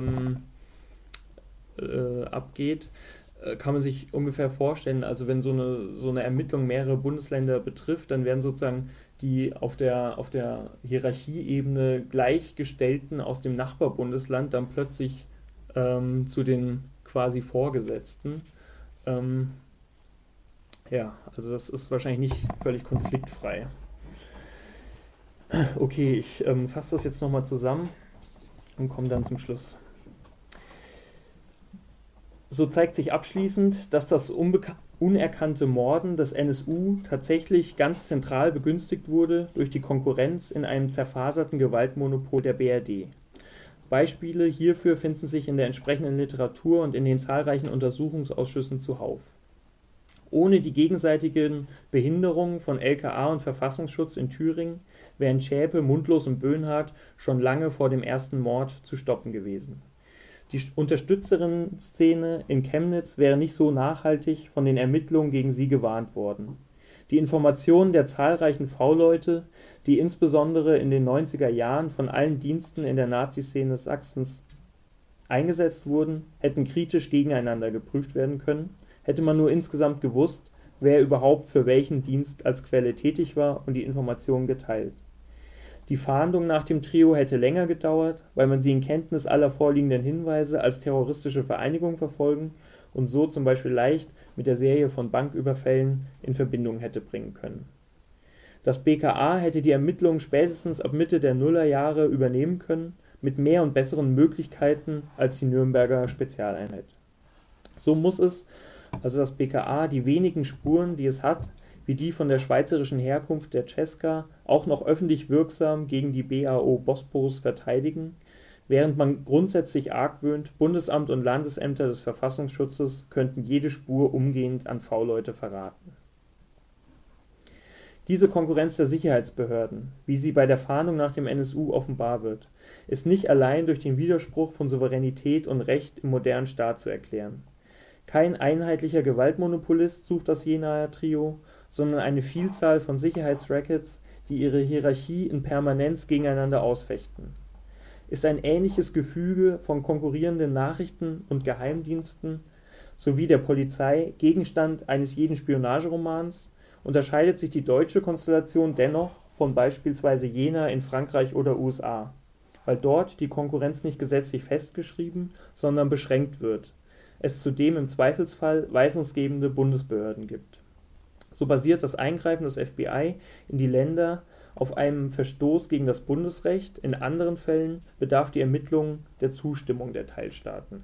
abgeht, kann man sich ungefähr vorstellen, also wenn so eine Ermittlung mehrere Bundesländer betrifft, dann werden sozusagen die auf der Hierarchieebene Gleichgestellten aus dem Nachbarbundesland dann plötzlich zu den quasi Vorgesetzten. Ja, also das ist wahrscheinlich nicht völlig konfliktfrei. Okay, ich fasse das jetzt nochmal zusammen und komme dann zum Schluss. So zeigt sich abschließend, dass das unerkannte Morden des NSU tatsächlich ganz zentral begünstigt wurde durch die Konkurrenz in einem zerfaserten Gewaltmonopol der BRD. Beispiele hierfür finden sich in der entsprechenden Literatur und in den zahlreichen Untersuchungsausschüssen zuhauf. Ohne die gegenseitigen Behinderungen von LKA und Verfassungsschutz in Thüringen wären Zschäpe, Mundlos und Böhnhardt schon lange vor dem ersten Mord zu stoppen gewesen. Die Unterstützerinnen-Szene in Chemnitz wäre nicht so nachhaltig von den Ermittlungen gegen sie gewarnt worden. Die Informationen der zahlreichen V-Leute, die insbesondere in den 90er Jahren von allen Diensten in der Nazi-Szene Sachsens eingesetzt wurden, hätten kritisch gegeneinander geprüft werden können, hätte man nur insgesamt gewusst, wer überhaupt für welchen Dienst als Quelle tätig war und die Informationen geteilt. Die Fahndung nach dem Trio hätte länger gedauert, weil man sie in Kenntnis aller vorliegenden Hinweise als terroristische Vereinigung verfolgen und so zum Beispiel leicht mit der Serie von Banküberfällen in Verbindung hätte bringen können. Das BKA hätte die Ermittlungen spätestens ab Mitte der Nullerjahre übernehmen können, mit mehr und besseren Möglichkeiten als die Nürnberger Spezialeinheit. So muss es, also das BKA, die wenigen Spuren, die es hat, wie die von der schweizerischen Herkunft der Cesca, auch noch öffentlich wirksam gegen die BAO Bosporus verteidigen, während man grundsätzlich argwöhnt, Bundesamt und Landesämter des Verfassungsschutzes könnten jede Spur umgehend an V-Leute verraten. Diese Konkurrenz der Sicherheitsbehörden, wie sie bei der Fahndung nach dem NSU offenbar wird, ist nicht allein durch den Widerspruch von Souveränität und Recht im modernen Staat zu erklären. Kein einheitlicher Gewaltmonopolist sucht das Jenaer Trio, sondern eine Vielzahl von Sicherheitsrackets, die ihre Hierarchie in Permanenz gegeneinander ausfechten. Ist ein ähnliches Gefüge von konkurrierenden Nachrichten- und Geheimdiensten sowie der Polizei Gegenstand eines jeden Spionageromans, unterscheidet sich die deutsche Konstellation dennoch von beispielsweise Jena in Frankreich oder USA, weil dort die Konkurrenz nicht gesetzlich festgeschrieben, sondern beschränkt wird, es zudem im Zweifelsfall weisungsgebende Bundesbehörden gibt. So basiert das Eingreifen des FBI in die Länder auf einem Verstoß gegen das Bundesrecht, in anderen Fällen bedarf die Ermittlung der Zustimmung der Teilstaaten.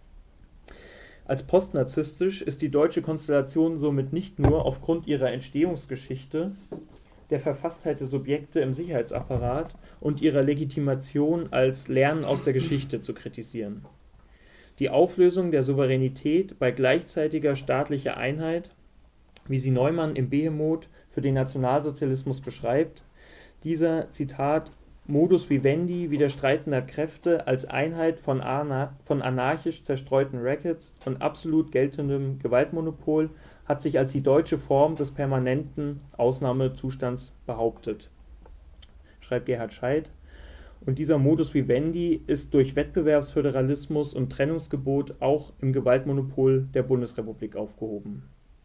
Als postnarzisstisch ist die deutsche Konstellation somit nicht nur aufgrund ihrer Entstehungsgeschichte, der Verfasstheit der Subjekte im Sicherheitsapparat und ihrer Legitimation als Lernen aus der Geschichte zu kritisieren. Die Auflösung der Souveränität bei gleichzeitiger staatlicher Einheit, wie sie Neumann im Behemoth für den Nationalsozialismus beschreibt, dieser, Zitat, Modus vivendi widerstreitender Kräfte als Einheit von anarchisch zerstreuten Rackets und absolut geltendem Gewaltmonopol hat sich als die deutsche Form des permanenten Ausnahmezustands behauptet, schreibt Gerhard Scheidt. Und dieser Modus vivendi ist durch Wettbewerbsföderalismus und Trennungsgebot auch im Gewaltmonopol der Bundesrepublik aufgehoben.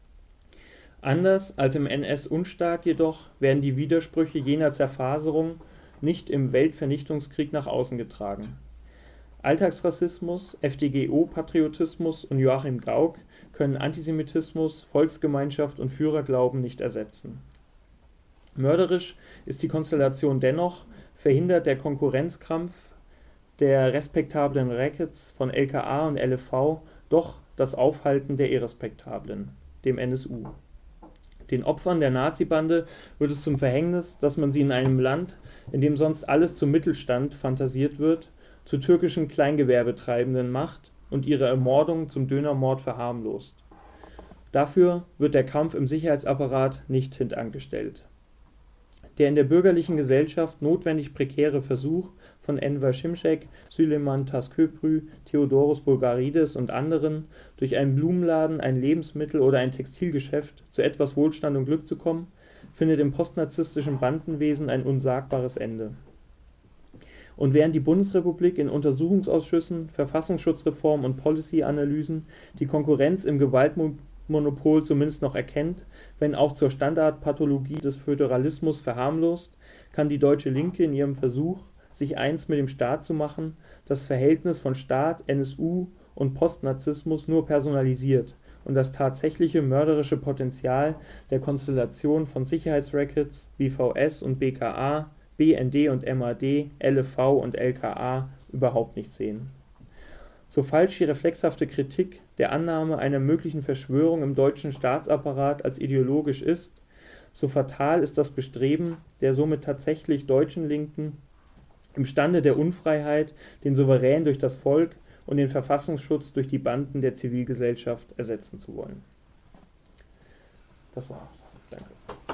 Anders als im NS-Unstaat jedoch werden die Widersprüche jener Zerfaserung nicht im Weltvernichtungskrieg nach außen getragen. Alltagsrassismus, FDGO-Patriotismus und Joachim Gauck können Antisemitismus, Volksgemeinschaft und Führerglauben nicht ersetzen. Mörderisch ist die Konstellation dennoch, verhindert der Konkurrenzkampf der respektablen Rackets von LKA und LFV doch das Aufhalten der irrespektablen, dem NSU. Den Opfern der Nazibande wird es zum Verhängnis, dass man sie in einem Land, in dem sonst alles zum Mittelstand fantasiert wird, zu türkischen Kleingewerbetreibenden macht und ihre Ermordung zum Dönermord verharmlost. Dafür wird der Kampf im Sicherheitsapparat nicht hintangestellt. Der in der bürgerlichen Gesellschaft notwendig prekäre Versuch von Enver Şimşek, Süleyman Tasköprü, Theodoros Bulgarides und anderen, durch einen Blumenladen, ein Lebensmittel- oder ein Textilgeschäft zu etwas Wohlstand und Glück zu kommen, findet im postnarzisstischen Bandenwesen ein unsagbares Ende. Und während die Bundesrepublik in Untersuchungsausschüssen, Verfassungsschutzreform und Policy-Analysen die Konkurrenz im Gewaltmonopol zumindest noch erkennt, wenn auch zur Standardpathologie des Föderalismus verharmlost, kann die deutsche Linke in ihrem Versuch, sich eins mit dem Staat zu machen, das Verhältnis von Staat, NSU und Postnarzissmus nur personalisiert und das tatsächliche mörderische Potenzial der Konstellation von Sicherheitsrackets wie VS und BKA, BND und MAD, LFV und LKA überhaupt nicht sehen. So falsch die reflexhafte Kritik der Annahme einer möglichen Verschwörung im deutschen Staatsapparat als ideologisch ist, so fatal ist das Bestreben der somit tatsächlich deutschen Linken, imstande der Unfreiheit den Souverän durch das Volk und den Verfassungsschutz durch die Banden der Zivilgesellschaft ersetzen zu wollen. Das war's. Danke.